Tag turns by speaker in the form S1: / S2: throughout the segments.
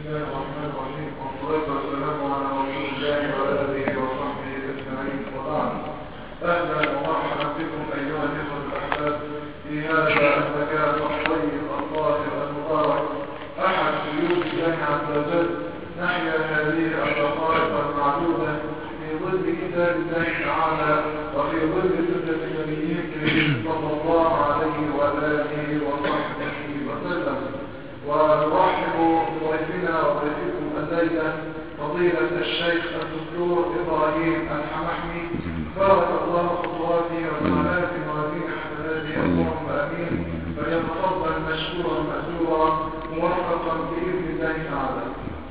S1: الله الرحمن الرحيم، والصلاة والسلام على رسول الله وعلى آله وصحبه أجمعين، وبعد. أهلا ومرحبا بكم أيها الإخوة الأحباب في هذا المكان الطيب الطاهر المبارك، أحد بيوت الله عز وجل. نحيا هذه الدقائق المعدودة في ظل كتاب الله تعالى وفي ظل سنة نبيه صلى الله عليه وآله وصحبه وسلم. ونرحب بضيفنا وضيفكم الليلة فضيلة الشيخ الدكتور إبراهيم الحمحمي، بارك الله خطواته وصلاته وزين حسناته، اللهم آمين. فليتفضل مشكورا مأجورا موفقا بإذن الله تعالى.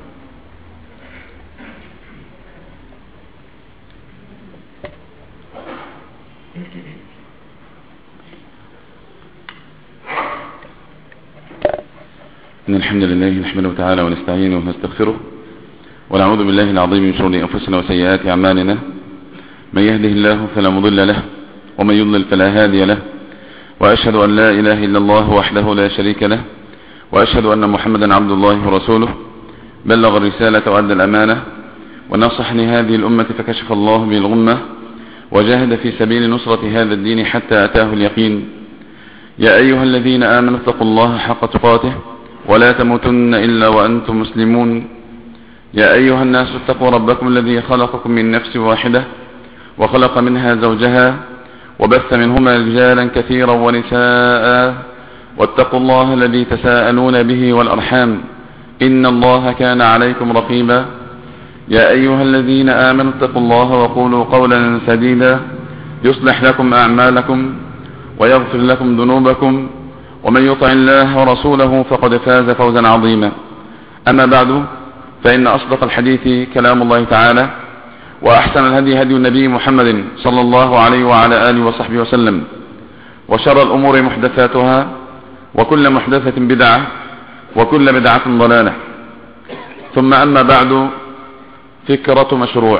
S2: إن الحمد لله نحمده تعالى ونستعينه ونستغفره ونعوذ بالله العظيم من شرور أنفسنا وسيئات أعمالنا. من يهده الله فلا مضل له ومن يضلل فلا هادي له، وأشهد أن لا إله إلا الله وحده لا شريك له، وأشهد أن محمدا عبد الله ورسوله. بلغ الرسالة وأدى الأمانة ونصح لهذه الأمة فكشف الله به الغمة، وجاهد في سبيل نصرة هذا الدين حتى أتاه اليقين. يا أيها الذين آمنوا اتقوا الله حق تقاته ولا تموتن إلا وأنتم مسلمون. يا أيها الناس اتقوا ربكم الذي خلقكم من نفس واحدة وخلق منها زوجها وبث منهما رجالا كثيرا ونساء، واتقوا الله الذي تساءلون به والأرحام إن الله كان عليكم رقيبا. يا أيها الذين آمنوا اتقوا الله وقولوا قولا سديدا يصلح لكم أعمالكم ويغفر لكم ذنوبكم، ومن يطع الله ورسوله فقد فاز فوزا عظيما. أما بعد، فإن أصدق الحديث كلام الله تعالى، وأحسن الهدي هدي النبي محمد صلى الله عليه وعلى آله وصحبه وسلم، وشر الأمور محدثاتها، وكل محدثة بدعة، وكل بدعة ضلالة. ثم أما بعد، فكرة مشروع.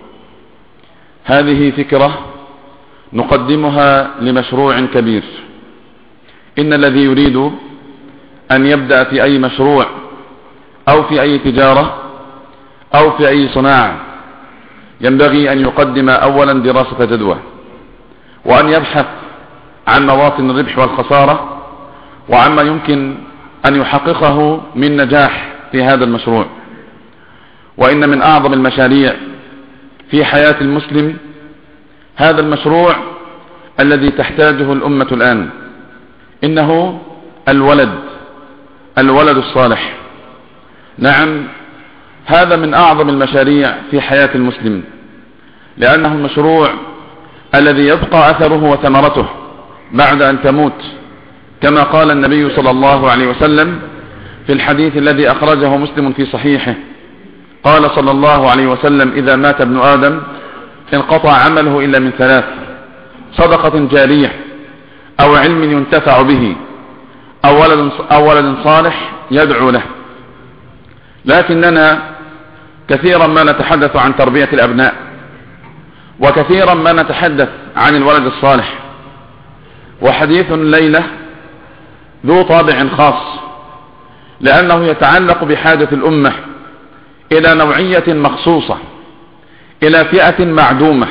S2: هذه فكرة نقدمها لمشروع كبير. إن الذي يريد أن يبدأ في أي مشروع أو في أي تجارة أو في أي صناعة ينبغي أن يقدم أولا دراسة جدوى، وأن يبحث عن مواطن الربح والخسارة وعما يمكن أن يحققه من نجاح في هذا المشروع. وإن من أعظم المشاريع في حياة المسلم هذا المشروع الذي تحتاجه الأمة الآن، إنه الولد الصالح. نعم، هذا من أعظم المشاريع في حياة المسلم، لأنه المشروع الذي يبقى أثره وثمرته بعد أن تموت، كما قال النبي صلى الله عليه وسلم في الحديث الذي أخرجه مسلم في صحيحه. قال صلى الله عليه وسلم: إذا مات ابن آدم انقطع عمله إلا من ثلاث: صدقة جارية، أو علم ينتفع به، أو ولد صالح يدعو له. لكننا كثيرا ما نتحدث عن تربية الأبناء، وكثيرا ما نتحدث عن الولد الصالح، وحديث الليلة ذو طابع خاص، لأنه يتعلق بحاجة الأمة إلى نوعية مخصوصة، إلى فئة معدومة،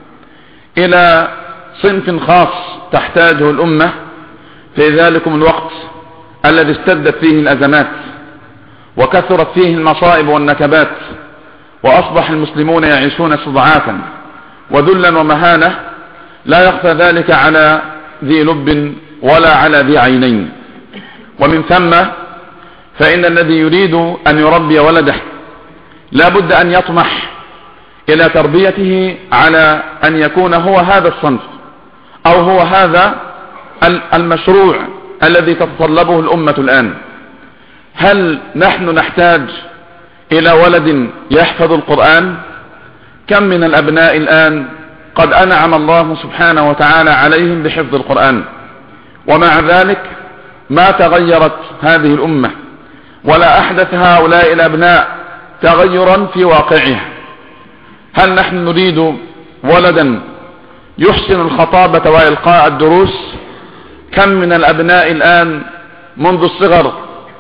S2: إلى صنف خاص تحتاجه الأمة في ذلكم الوقت الذي اشتدت فيه الأزمات وكثرت فيه المصائب والنكبات، وأصبح المسلمون يعيشون استضعافا وذلا ومهانة، لا يخفى ذلك على ذي لب ولا على ذي عينين. ومن ثم فإن الذي يريد أن يربي ولده لا بد أن يطمح إلى تربيته على أن يكون هو هذا الصنف، أو هو هذا المشروع الذي تتطلبه الأمة الآن. هل نحن نحتاج إلى ولد يحفظ القرآن؟ كم من الأبناء الآن قد أنعم الله سبحانه وتعالى عليهم بحفظ القرآن، ومع ذلك ما تغيرت هذه الأمة ولا أحدث هؤلاء الأبناء تغيرا في واقعها. هل نحن نريد ولدا يحسن الخطابة وإلقاء الدروس؟ كم من الأبناء الآن منذ الصغر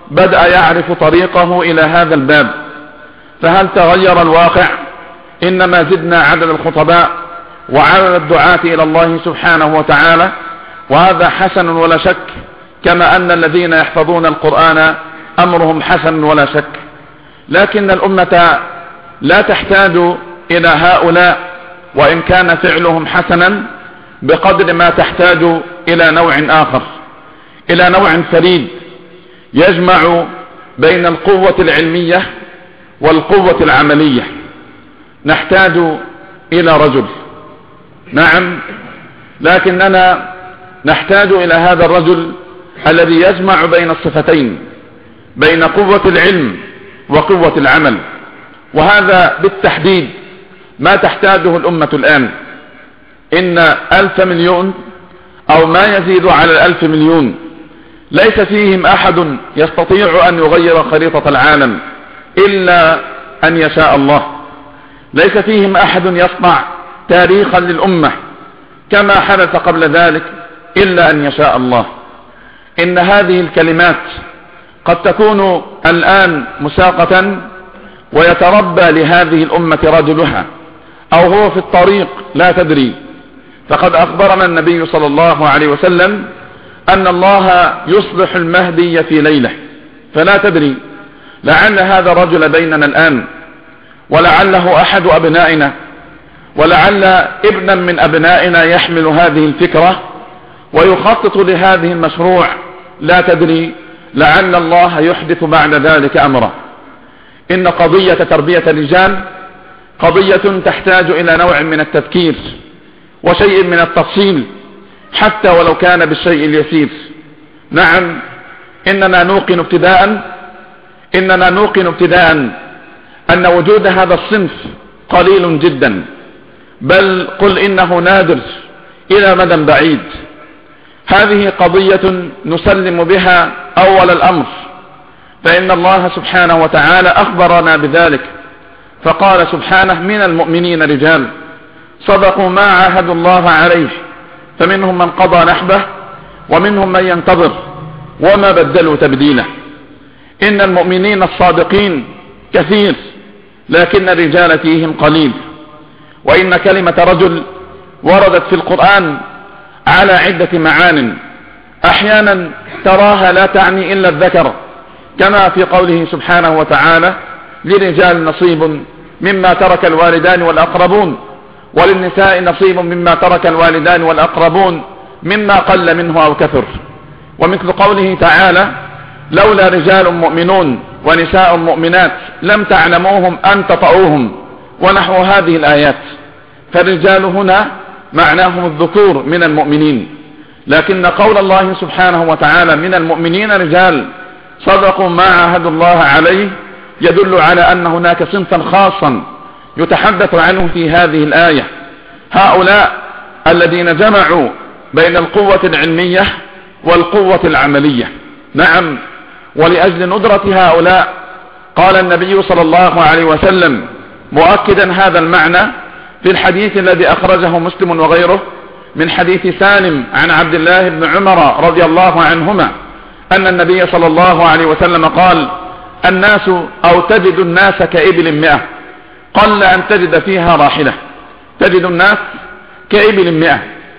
S2: بدأ يعرف طريقه إلى هذا الباب. فهل تغير الواقع؟ إنما زدنا عدد الخطباء وعدد الدعاة إلى الله سبحانه وتعالى، وهذا حسن ولا شك، كما أن الذين يحفظون القرآن أمرهم حسن ولا شك. لكن الأمة لا تحتاج إلى هؤلاء وإن كان فعلهم حسنا، بقدر ما تحتاج إلى نوع آخر، إلى نوع فريد يجمع بين القوة العلمية والقوة العملية. نحتاج إلى رجل، نعم، لكننا نحتاج إلى هذا الرجل الذي يجمع بين الصفتين، بين قوة العلم وقوة العمل. وهذا بالتحديد ما تحتاجه الأمة الآن. إن 1,000 مليون أو ما يزيد على 1,000 مليون ليس فيهم أحد يستطيع أن يغير خريطة العالم إلا أن يشاء الله. ليس فيهم أحد يصنع تاريخا للأمة كما حدث قبل ذلك إلا أن يشاء الله. إن هذه الكلمات قد تكون الآن مساقة ويتربى لهذه الأمة رجلها، أو هو في الطريق لا تدري. فقد أخبرنا النبي صلى الله عليه وسلم أن الله يصلح المهدي في ليلة، فلا تدري، لعل هذا الرجل بيننا الآن، ولعله أحد أبنائنا، ولعل ابنا من أبنائنا يحمل هذه الفكرة ويخطط لهذه المشروع، لا تدري، لعل الله يحدث بعد ذلك أمره. إن قضية تربية الرجال قضية تحتاج إلى نوع من التفكير وشيء من التفصيل، حتى ولو كان بالشيء اليسير. نعم، إننا نوقن ابتداء أن وجود هذا الصنف قليل جدا، بل قل إنه نادر إلى مدى بعيد. هذه قضية نسلم بها أول الأمر، فإن الله سبحانه وتعالى أخبرنا بذلك، فقال سبحانه: من المؤمنين رجال صدقوا ما عاهدوا الله عليه فمنهم من قضى نحبه ومنهم من ينتظر وما بدلوا تبديلا. إن المؤمنين الصادقين كثير، لكن الرجال فيهم قليل. وإن كلمة رجل وردت في القرآن على عدة معان، أحيانا تراها لا تعني إلا الذكر، كما في قوله سبحانه وتعالى: للرجال نصيب مما ترك الوالدان والأقربون وللنساء نصيب مما ترك الوالدان والأقربون مما قل منه أو كثر. ومثل قوله تعالى: لولا رجال مؤمنون ونساء مؤمنات لم تعلموهم أن تطؤوهم، ونحو هذه الآيات. فالرجال هنا معناهم الذكور من المؤمنين، لكن قول الله سبحانه وتعالى: من المؤمنين رجال صدقوا ما عاهدوا الله عليه، يدل على أن هناك صنفا خاصا يتحدث عنه في هذه الآية، هؤلاء الذين جمعوا بين القوة العلمية والقوة العملية. نعم، ولأجل ندرة هؤلاء قال النبي صلى الله عليه وسلم مؤكدا هذا المعنى في الحديث الذي أخرجه مسلم وغيره من حديث سالم عن عبد الله بن عمر رضي الله عنهما أن النبي صلى الله عليه وسلم قال: الناس أو تجد الناس كإبل 100 قل أن تجد فيها راحلة. تجد الناس كإبل 100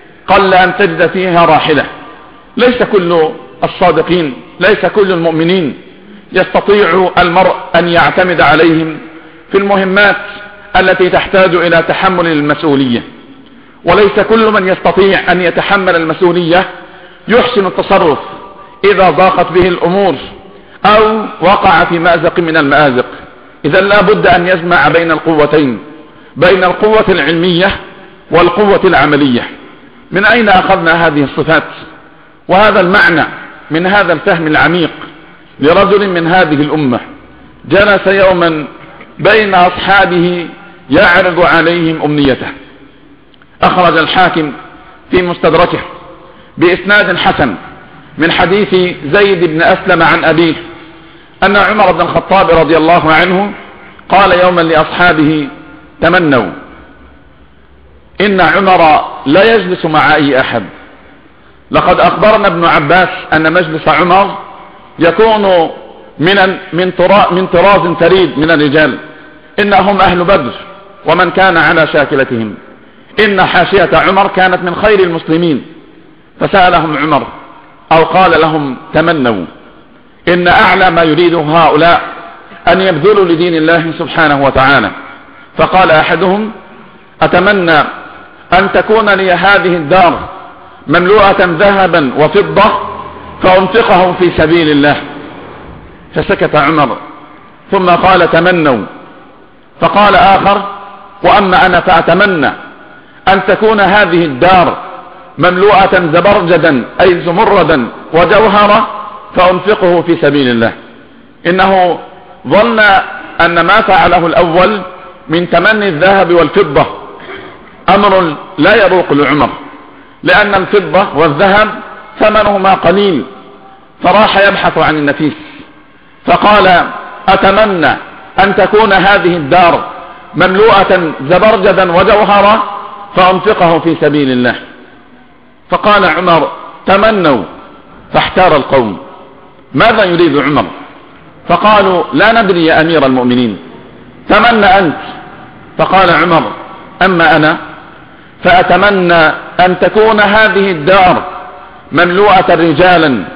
S2: قل أن تجد فيها راحلة. ليس كل الصادقين، ليس كل المؤمنين يستطيع المرء أن يعتمد عليهم في المهمات التي تحتاج إلى تحمل المسؤولية، وليس كل من يستطيع أن يتحمل المسؤولية يحسن التصرف إذا ضاقت به الأمور أو وقع في مأزق من المآزق. إذا لا بد أن يجمع بين القوتين، بين القوة العلمية والقوة العملية. من أين أخذنا هذه الصفات وهذا المعنى من هذا الفهم العميق لرجل من هذه الأمة جلس يوما بين أصحابه يعرض عليهم أمنيته؟ أخرج الحاكم في مستدركه بإسناد حسن من حديث زيد بن أسلم عن أبيه أن عمر بن الخطاب رضي الله عنه قال يوما لأصحابه: تمنوا إن عمر لا يجلس مع أي أحد. لقد أخبرنا ابن عباس أن مجلس عمر يكون من طراز فريد من الرجال، إنهم أهل بدر ومن كان على شاكلتهم. إن حاشية عمر كانت من خير المسلمين، فسألهم عمر أو قال لهم تمنوا، إن أعلى ما يريد هؤلاء أن يبذلوا لدين الله سبحانه وتعالى. فقال أحدهم أتمنى أن تكون لي هذه الدار مملوءة ذهبا وفضة فأنفقه في سبيل الله. فسكت عمر ثم قال تمنوا. فقال آخر وأما أنا فأتمنى أن تكون هذه الدار مملوءة زبرجدا أي زمردا وجوهرا فأنفقه في سبيل الله. إنه ظن أن ما فعله الأول من تمني الذهب والفضة أمر لا يروق لعمر، لأن الفضة والذهب ثمنهما قليل، فراح يبحث عن النفيس. فقال أتمنى أن تكون هذه الدار مملوءة زبرجدا وجوهرا فأنفقه في سبيل الله. فقال عمر تمنوا. فاحتار القوم ماذا يريد عمر؟ فقالوا لا ندري يا أمير المؤمنين، تمنى أنت. فقال عمر أما أنا فأتمنى أن تكون هذه الدار مملوءة رجالا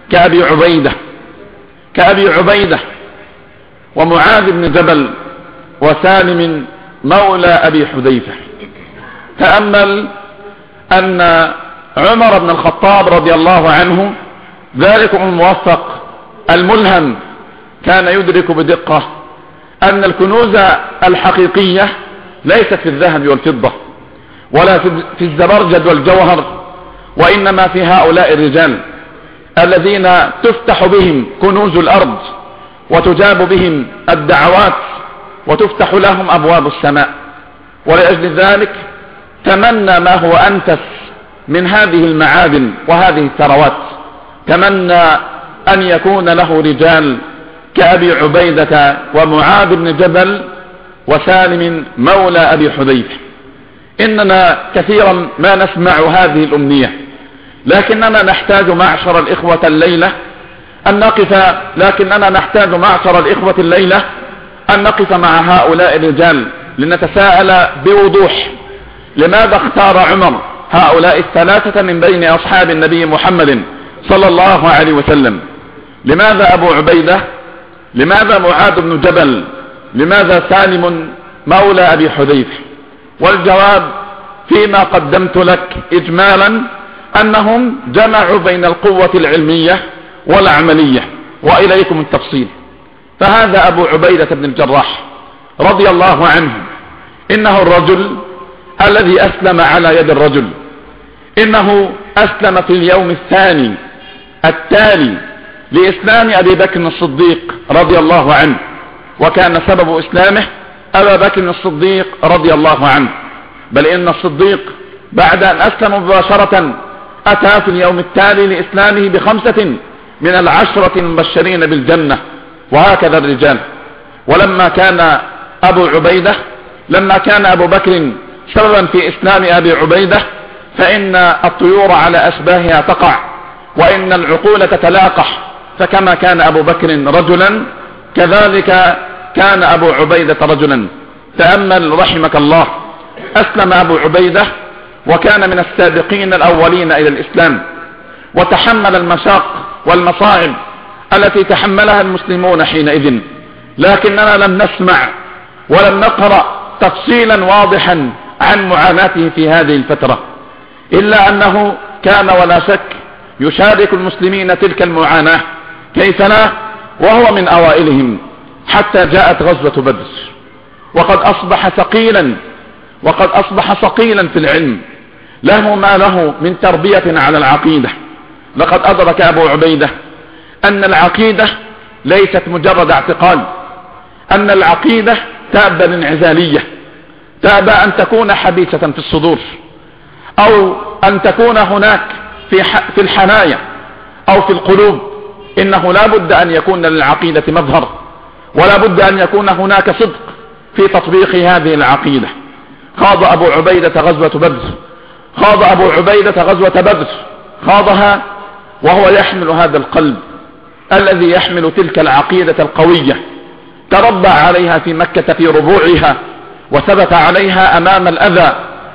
S2: كأبي عبيدة ومعاذ بن جبل وسالم مولى أبي حذيفة. تأمل أن عمر بن الخطاب رضي الله عنه ذلكم الموفق الملهم كان يدرك بدقة أن الكنوز الحقيقية ليست في الذهب والفضة ولا في الزبرجد والجوهر، وإنما في هؤلاء الرجال الذين تفتح بهم كنوز الأرض وتجاب بهم الدعوات وتفتح لهم أبواب السماء. ولأجل ذلك تمنى ما هو أنفس من هذه المعادن وهذه الثروات، تمنى أن يكون له رجال كأبي عبيدة ومعاذ بن جبل وسالم مولى أبي حذيفة. إننا كثيرا ما نسمع هذه الأمنية، لكننا نحتاج معشر الإخوة الليلة أن نقف مع هؤلاء الرجال لنتساءل بوضوح لماذا اختار عمر هؤلاء الثلاثة من بين أصحاب النبي محمد صلى الله عليه وسلم؟ لماذا أبو عبيدة؟ لماذا معاذ بن جبل؟ لماذا سالم مولى أبي حذيفة؟ والجواب فيما قدمت لك إجمالا أنهم جمعوا بين القوة العلمية والعملية، وإليكم التفصيل. فهذا أبو عبيدة بن الجراح رضي الله عنه، إنه الرجل الذي أسلم على يد الرجل، إنه أسلم في اليوم الثاني التالي لإسلام أبي بكر الصديق رضي الله عنه، وكان سبب إسلامه أبا بكر الصديق رضي الله عنه. بل إن الصديق بعد أن أسلم مباشرة أتى في اليوم التالي لإسلامه ب5 من ال10 المبشرين بالجنة، وهكذا الرجال. ولما كان أبو بكر سببا في إسلام أبي عبيدة، فإن الطيور على أشباهها تقع وإن العقول تتلاقح، فكما كان أبو بكر رجلا كذلك كان أبو عبيدة رجلا. تأمل رحمك الله، أسلم أبو عبيدة وكان من السابقين الأولين إلى الإسلام، وتحمل المشاق والمصاعب التي تحملها المسلمون حينئذ، لكننا لم نسمع ولم نقرأ تفصيلا واضحا عن معاناته في هذه الفترة، إلا أنه كان ولا شك يشارك المسلمين تلك المعاناة، كيف لا وهو من أوائلهم، حتى جاءت غزوة بدر وقد أصبح ثقيلا في العلم، له ما له من تربية على العقيدة. لقد أدرك أبو عبيدة أن العقيدة ليست مجرد اعتقاد، أن العقيدة تأبى الانعزالية، تأبى أن تكون حبيسة في الصدور، أو أن تكون هناك في الحنايا أو في القلوب. إنه لا بد أن يكون للعقيدة مظهر، ولا بد أن يكون هناك صدق في تطبيق هذه العقيدة. خاض أبو عبيدة غزوة بدر، خاضها وهو يحمل هذا القلب الذي يحمل تلك العقيدة القوية تربى عليها في مكة في ربوعها، وثبت عليها أمام الأذى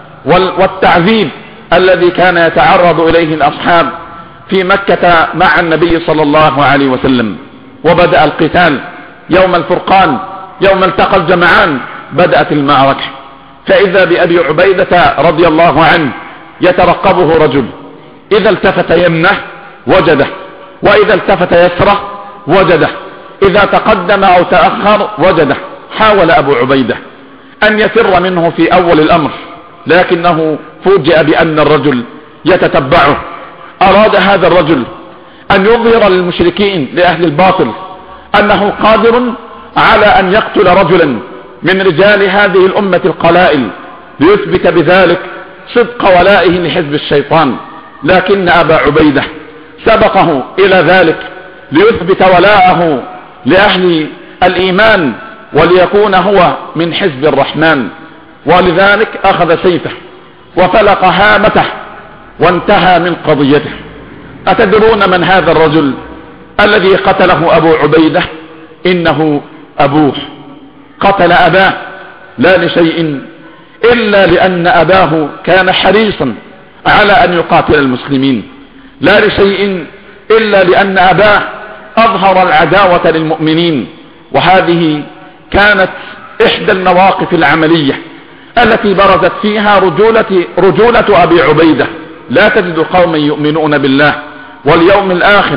S2: والتعذيب الذي كان يتعرض إليه الأصحاب في مكة مع النبي صلى الله عليه وسلم. وبدأ القتال يوم الفرقان، يوم التقى الجمعان بدأت المعركة، فإذا بأبي عبيدة رضي الله عنه يترقبه رجل، إذا التفت يمنه وجده، وإذا التفت يسره وجده، إذا تقدم أو تأخر وجده. حاول أبو عبيدة أن يفر منه في أول الأمر، لكنه فوجئ بأن الرجل يتتبعه. أراد هذا الرجل أن يظهر للمشركين لأهل الباطل أنه قادر على أن يقتل رجلا من رجال هذه الأمة القلائل، ليثبت بذلك صدق ولائه لحزب الشيطان. لكن أبا عبيدة سبقه إلى ذلك ليثبت ولاءه لأهل الإيمان وليكون هو من حزب الرحمن، ولذلك أخذ سيفه وفلق هامته وانتهى من قضيته. أتدرون من هذا الرجل الذي قتله أبو عبيدة؟ إنه أبوه. قتل أباه لا لشيء إلا لأن أباه كان حريصا على أن يقاتل المسلمين، لا لشيء إلا لأن أباه أظهر العداوة للمؤمنين. وهذه كانت إحدى المواقف العملية التي برزت فيها رجولة أبي عبيدة. لا تجد قوما يؤمنون بالله واليوم الآخر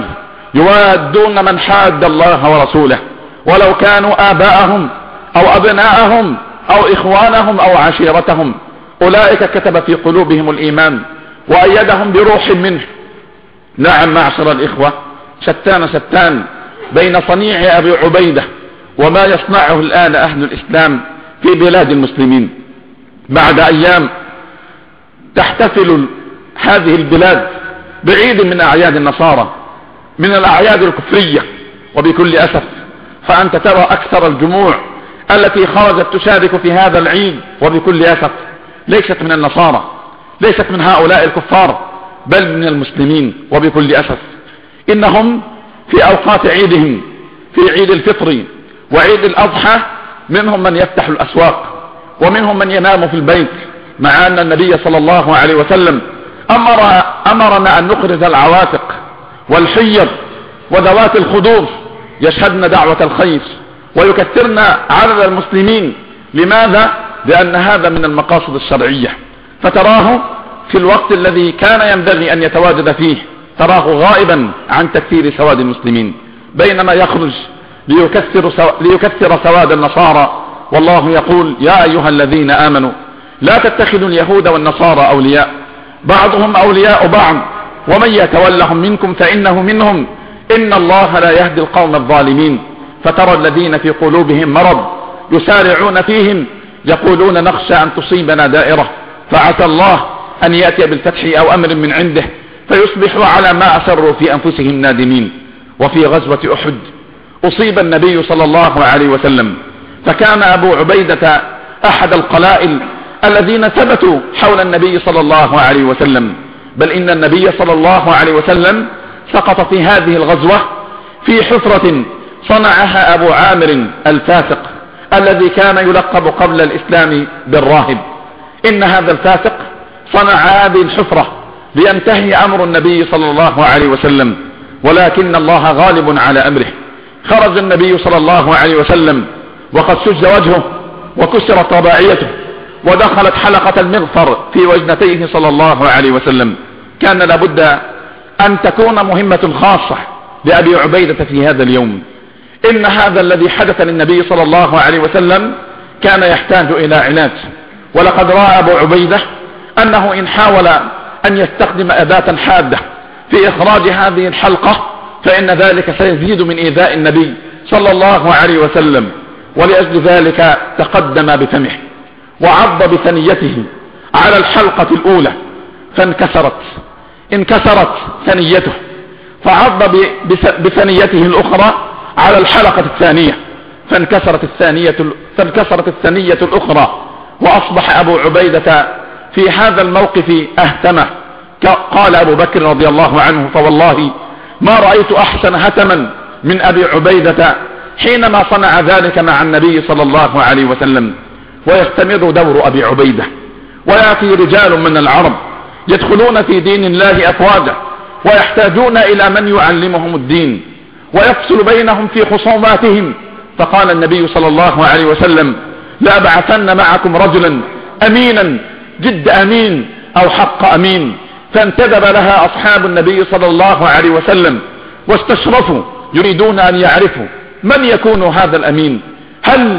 S2: يوادون من حاد الله ورسوله ولو كانوا آباءهم أو أبناءهم أو إخوانهم أو عشيرتهم، أولئك كتب في قلوبهم الإيمان وأيدهم بروح منه. نعم معشر الإخوة، شتان بين صنيع أبي عبيدة وما يصنعه الآن أهل الإسلام في بلاد المسلمين. بعد أيام تحتفل هذه البلاد بعيد من أعياد النصارى، من الأعياد الكفرية، وبكل أسف فأنت ترى أكثر الجموع التي خرجت تشارك في هذا العيد وبكل أسف ليست من النصارى، ليست من هؤلاء الكفار، بل من المسلمين وبكل أسف. إنهم في أوقات عيدهم، في عيد الفطر وعيد الأضحى، منهم من يفتح الأسواق ومنهم من ينام في البيت، مع أن النبي صلى الله عليه وسلم أمرنا أن نخرج العواتق والحيض وذوات الخدور يشهدن دعوة الخير ويكثرن عدد المسلمين. لماذا؟ لأن هذا من المقاصد الشرعية. فتراه في الوقت الذي كان ينبغي أن يتواجد فيه تراه غائبا عن تكثير سواد المسلمين، بينما يخرج ليكثر سواد النصارى. والله يقول: يا أيها الذين آمنوا لا تتخذوا اليهود والنصارى أولياء بعضهم أولياء بعض ومن يتولهم منكم فإنه منهم إن الله لا يهدي القوم الظالمين. فترى الذين في قلوبهم مرض يسارعون فيهم يقولون: نخشى أن تصيبنا دائرة فعسى الله أن يأتي بالفتح أو أمر من عنده فيصبحوا على ما أسروا في أنفسهم نادمين. وفي غزوة أحد أصيب النبي صلى الله عليه وسلم، فكان أبو عبيدة أحد القلائل الذين ثبتوا حول النبي صلى الله عليه وسلم، بل إن النبي صلى الله عليه وسلم سقط في هذه الغزوة في حفرة صنعها أبو عامر الفاسق الذي كان يلقب قبل الإسلام بالراهب. إن هذا الفاسق صنع هذه الحفرة لينتهي أمر النبي صلى الله عليه وسلم، ولكن الله غالب على أمره. خرج النبي صلى الله عليه وسلم وقد سج وجهه وكسرت رباعيته ودخلت حلقة المغفر في وجنتيه صلى الله عليه وسلم. كان لابد أن تكون مهمة خاصة لأبي عبيدة في هذا اليوم. إن هذا الذي حدث للنبي صلى الله عليه وسلم كان يحتاج إلى علاج، ولقد رأى أبو عبيدة أنه إن حاول أن يستخدم أداة حادة في إخراج هذه الحلقة فإن ذلك سيزيد من إيذاء النبي صلى الله عليه وسلم، ولأجل ذلك تقدم بفمه وعض بثنيته على الحلقة الأولى انكسرت ثنيته، فعض بثنيته الأخرى على الحلقة الثانية فانكسرت الثنية الأخرى، وأصبح أبو عبيدة في هذا الموقف أهتمه. قال أبو بكر رضي الله عنه: فوالله ما رأيت أحسن هتما من أبي عبيدة حينما صنع ذلك مع النبي صلى الله عليه وسلم. ويستمر دور أبي عبيدة، ويأتي رجال من العرب يدخلون في دين الله أفواجا، ويحتاجون إلى من يعلمهم الدين ويفصل بينهم في خصوماتهم. فقال النبي صلى الله عليه وسلم: لأبعثن معكم رجلا أمينا جد أمين أو حق أمين. فانتدب لها أصحاب النبي صلى الله عليه وسلم واستشرفوا يريدون أن يعرفوا من يكون هذا الأمين، هل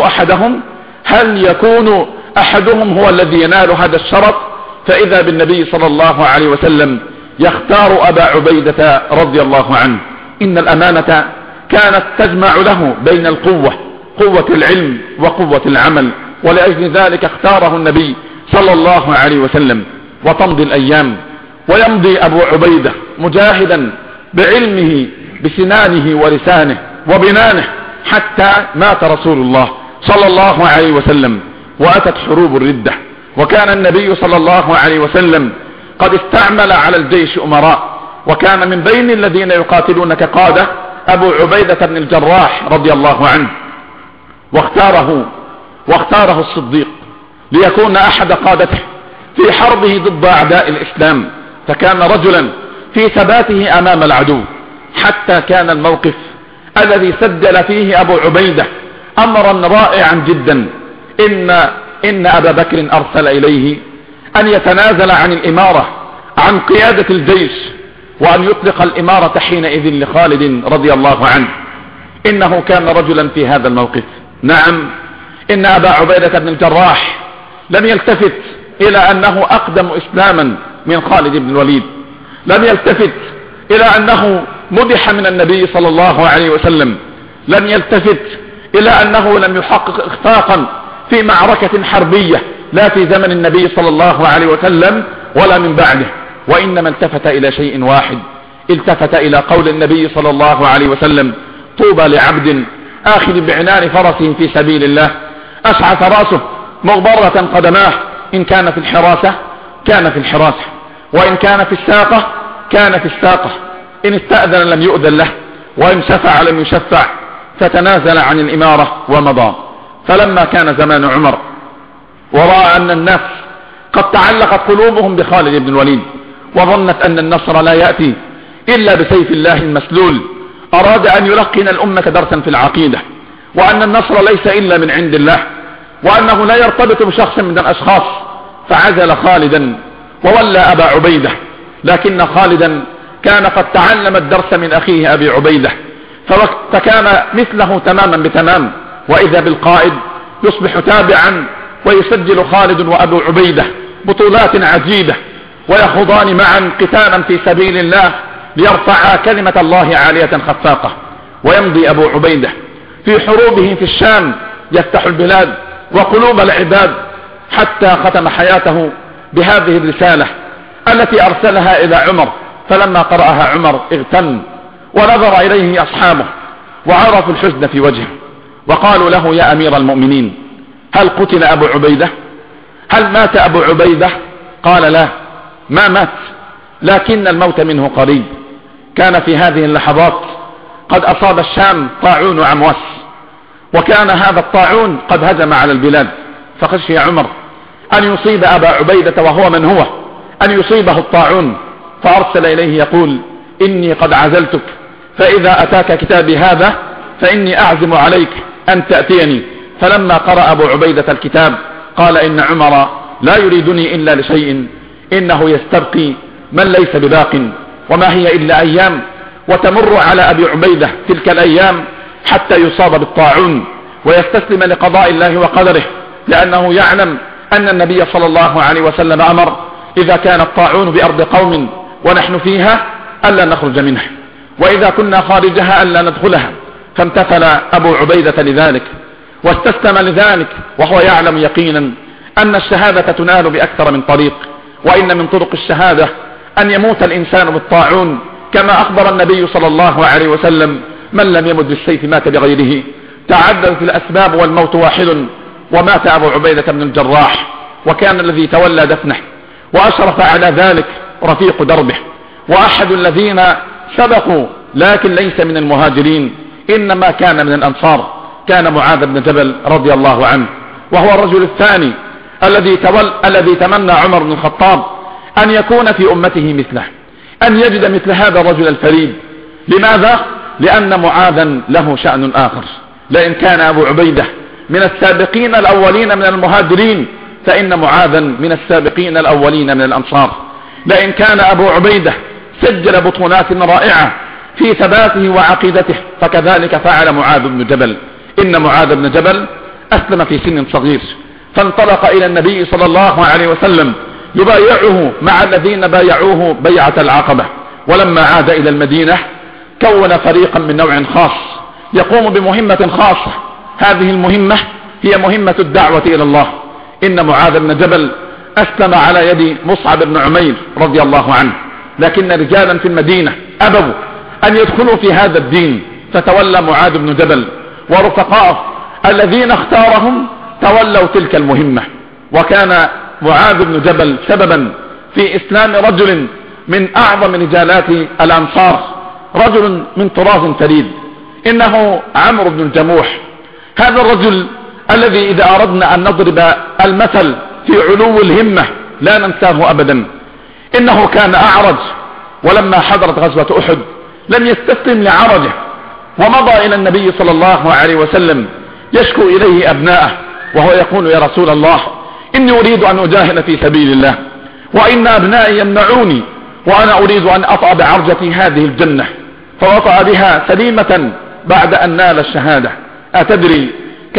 S2: يكون أحدهم هو الذي ينال هذا الشرف؟ فإذا بالنبي صلى الله عليه وسلم يختار أبا عبيدة رضي الله عنه. إن الأمانة كانت تجمع له بين قوة العلم وقوة العمل، ولأجل ذلك اختاره النبي صلى الله عليه وسلم. وتمضي الأيام ويمضي أبو عبيدة مجاهدا بعلمه بسنانه ولسانه وبنانه حتى مات رسول الله صلى الله عليه وسلم، وأتت حروب الردة. وكان النبي صلى الله عليه وسلم قد استعمل على الجيش أمراء، وكان من بين الذين يقاتلون كقادة أبو عبيدة بن الجراح رضي الله عنه، واختاره الصديق ليكون أحد قادته في حربه ضد أعداء الإسلام. فكان رجلا في ثباته أمام العدو، حتى كان الموقف الذي سجل فيه أبو عبيدة أمرا رائعا جدا. إن أبا بكر أرسل إليه أن يتنازل عن الإمارة عن قيادة الجيش، وأن يطلق الإمارة حينئذ لخالد رضي الله عنه. إنه كان رجلا في هذا الموقف. نعم، إن أبا عبيدة بن الجراح لم يلتفت إلى أنه أقدم إسلاما من خالد بن الوليد، لم يلتفت إلى أنه مدح من النبي صلى الله عليه وسلم، لم يلتفت إلى أنه لم يحقق إخفاقا في معركة حربية لا في زمن النبي صلى الله عليه وسلم ولا من بعده، وإنما التفت إلى شيء واحد، التفت إلى قول النبي صلى الله عليه وسلم: طوبى لعبد آخذ بعنان فرسه في سبيل الله، أسعف رأسه مغبرة قدماه، إن كان في الحراسة كان في الحراسة، وإن كان في الساقة كان في الساقة، إن استأذن لم يؤذن له، وإن شفع لم يشفع، فتنازل عن الإمارة ومضى. فلما كان زمان عمر ورأى أن الناس قد تعلقت قلوبهم بخالد بن الوليد، وظنت أن النصر لا يأتي إلا بسيف الله المسلول، أراد أن يلقن الأمة درسا في العقيدة، وأن النصر ليس إلا من عند الله، وأنه لا يرتبط بشخص من الأشخاص، فعزل خالدا وولى أبا عبيدة. لكن خالدا كان قد تعلم الدرس من أخيه أبي عبيدة، فكان مثله تماما بتمام. وإذا بالقائد يصبح تابعا، ويسجل خالد وأبو عبيدة بطولات عجيبة، ويخوضان معا قتالا في سبيل الله ليرفعا كلمة الله عالية خفاقة. ويمضي أبو عبيدة في حروبه في الشام يفتح البلاد وقلوب العباد، حتى ختم حياته بهذه الرسالة التي أرسلها إلى عمر. فلما قرأها عمر اغتم، ونظر إليه أصحابه وعرفوا الحزن في وجهه، وقالوا له: يا أمير المؤمنين، هل قتل أبو عبيدة؟ هل مات أبو عبيدة؟ قال: لا، ما مات، لكن الموت منه قريب. كان في هذه اللحظات قد أصاب الشام طاعون عمواس، وكان هذا الطاعون قد هجم على البلاد، فخشي عمر أن يصيب أبا عبيدة وهو من هو، أن يصيبه الطاعون، فأرسل إليه يقول: إني قد عزلتك، فإذا أتاك كتابي هذا فإني أعزم عليك أن تأتيني. فلما قرأ أبو عبيدة الكتاب قال: إن عمر لا يريدني إلا لشيء، إنه يستبقي من ليس بباق، وما هي إلا أيام، وتمر على أبي عبيدة تلك الأيام حتى يصاب بالطاعون ويستسلم لقضاء الله وقدره، لأنه يعلم أن النبي صلى الله عليه وسلم أمر: إذا كان الطاعون بأرض قوم ونحن فيها ألا نخرج منها، وإذا كنا خارجها ألا ندخلها. فامتثل أبو عبيدة لذلك واستسلم لذلك، وهو يعلم يقينا أن الشهادة تنال بأكثر من طريق، وإن من طرق الشهادة أن يموت الإنسان بالطاعون، كما أخبر النبي صلى الله عليه وسلم: من لم يمت بالسيف مات بغيره. تعددت الأسباب والموت واحد، ومات أبو عبيدة بن الجراح، وكان الذي تولى دفنه وأشرف على ذلك رفيق دربه، وأحد الذين سبقوا لكن ليس من المهاجرين، إنما كان من الأنصار. كان معاذ بن جبل رضي الله عنه، وهو الرجل الثاني الذي تمنى عمر بن الخطاب أن يكون في أمته مثله، أن يجد مثل هذا الرجل الفريد. لماذا؟ لأن معاذا له شأن آخر. لئن كان أبو عبيدة من السابقين الأولين من المهاجرين، فإن معاذا من السابقين الأولين من الأنصار. لئن كان أبو عبيدة سجل بطولات رائعة في ثباته وعقيدته، فكذلك فعل معاذ بن جبل. إن معاذ بن جبل أسلم في سن صغير، فانطلق إلى النبي صلى الله عليه وسلم يبايعه مع الذين بايعوه بيعة العقبة. ولما عاد إلى المدينة كون فريقا من نوع خاص يقوم بمهمة خاصة. هذه المهمة هي مهمة الدعوة إلى الله. إن معاذ بن جبل أسلم على يد مصعب بن عمير رضي الله عنه، لكن رجالا في المدينة أبوا أن يدخلوا في هذا الدين، فتولى معاذ بن جبل ورفقائه الذين اختارهم تولوا تلك المهمة. وكان معاذ بن جبل سببا في إسلام رجل من أعظم رجالات الأنصار، رجل من طراز فريد، إنه عمرو بن الجموح. هذا الرجل الذي إذا أردنا أن نضرب المثل في علو الهمة لا ننساه أبدا. إنه كان أعرج، ولما حضرت غزوة أحد لم يستسلم لعرجه، ومضى إلى النبي صلى الله عليه وسلم يشكو إليه أبناءه، وهو يقول: يا رسول الله، إني أريد أن أجاهد في سبيل الله، وإن أبنائي يمنعوني، وأنا أريد أن أطأ بعرجتي هذه الجنة. فوطأ بها سليمة بعد أن نال الشهادة. أتدري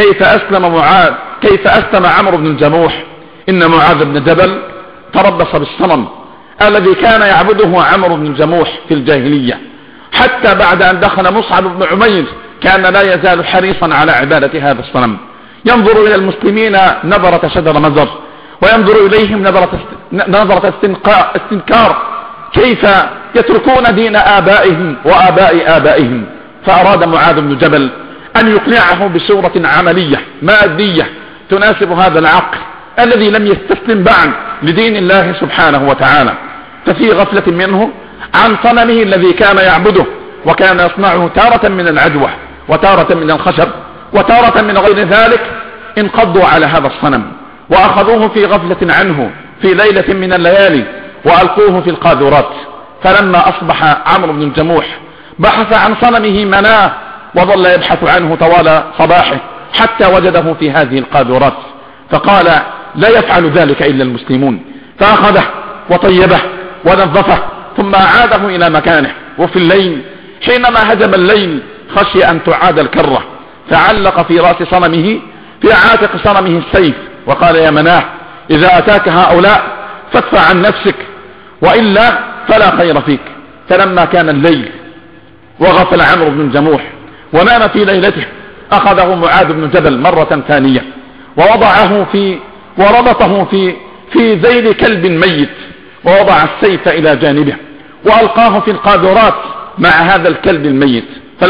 S2: كيف أسلم عمرو بن الجموح؟ إن معاذ بن جبل تربص بالصنم الذي كان يعبده عمرو بن الجموح في الجاهلية، حتى بعد أن دخل مصعب بن عمير كان لا يزال حريصا على عبادة هذا الصنم. ينظر إلى المسلمين نظرة شجر مزر، وينظر إليهم نظرة استنكار، كيف يتركون دين آبائهم وآباء آبائهم. فأراد معاذ بن جبل أن يقنعه بصورة عملية مادية تناسب هذا العقل الذي لم يستسلم بعد لدين الله سبحانه وتعالى. ففي غفلة منه عن صنمه الذي كان يعبده، وكان يصنعه تارة من العجوة وتارة من الخشب وتارة من غير ذلك، انقضوا على هذا الصنم وأخذوه في غفلة عنه في ليلة من الليالي وألقوه في القاذورات. فلما أصبح عمرو بن الجموح بحث عن صنمه مناه، وظل يبحث عنه طوال صباحه حتى وجده في هذه القاذورات. فقال: لا يفعل ذلك إلا المسلمون. فأخذه وطيبه ونظفه ثم أعاده إلى مكانه. وفي الليل حينما هجم الليل خشي أن تعاد الكرة، فعلق في رأس صنمه في عاتق صنمه السيف، وقال: يا مناه، إذا أتاك هؤلاء فادفع عن نفسك، وإلا فلا خير فيك. فلما كان الليل وغفل عمرو بن الجموح ونام في ليلته، أخذه معاذ بن جبل مرة ثانية ووضعه وربطه في ذيل كلب ميت، ووضع السيف إلى جانبه وألقاه في القاذورات مع هذا الكلب الميت.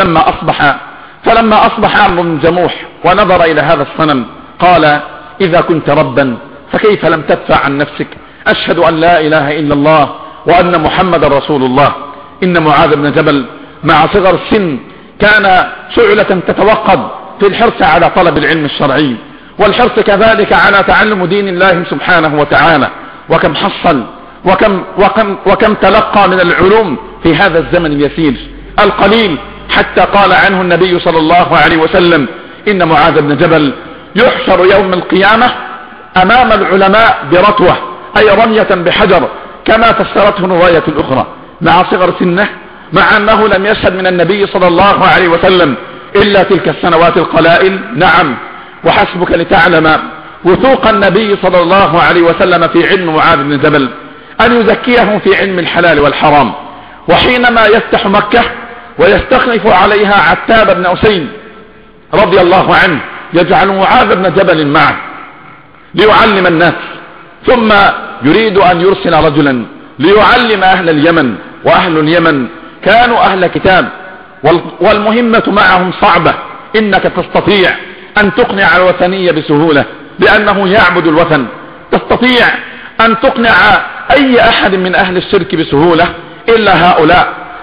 S2: فلما أصبح عمرو بن الجموح ونظر إلى هذا الصنم قال: إذا كنت ربا فكيف لم تدفع عن نفسك؟ أشهد أن لا إله إلا الله وأن محمد رسول الله. إن معاذ بن جبل مع صغر السن كان شعلة تتوقد في الحرص على طلب العلم الشرعي، والحرص كذلك على تعلم دين الله سبحانه وتعالى. وكم حصل وكم تلقى من العلوم في هذا الزمن اليسير القليل، حتى قال عنه النبي صلى الله عليه وسلم: إن معاذ بن جبل يحشر يوم القيامة أمام العلماء برتوة، أي رمية بحجر، كما فسرته الرواية الأخرى. مع صغر سنه، مع أنه لم يشهد من النبي صلى الله عليه وسلم إلا تلك السنوات القلائل. نعم، وحسبك لتعلم وثوق النبي صلى الله عليه وسلم في علم معاذ بن جبل أن يزكيه في علم الحلال والحرام. وحينما يفتح مكة ويستخلف عليها عتاب بن أسيد رضي الله عنه، يجعل معاذ بن جبل معه ليعلم الناس، ثم يريد أن يرسل رجلا ليعلم أهل اليمن، وأهل اليمن كانوا أهل كتاب، والمهمة معهم صعبة. إنك تستطيع أن تقنع الوثنية بسهولة بأنه يعبد الوثن، تستطيع أن تقنع أي أحد من أهل الشرك بسهولة، إلا هؤلاء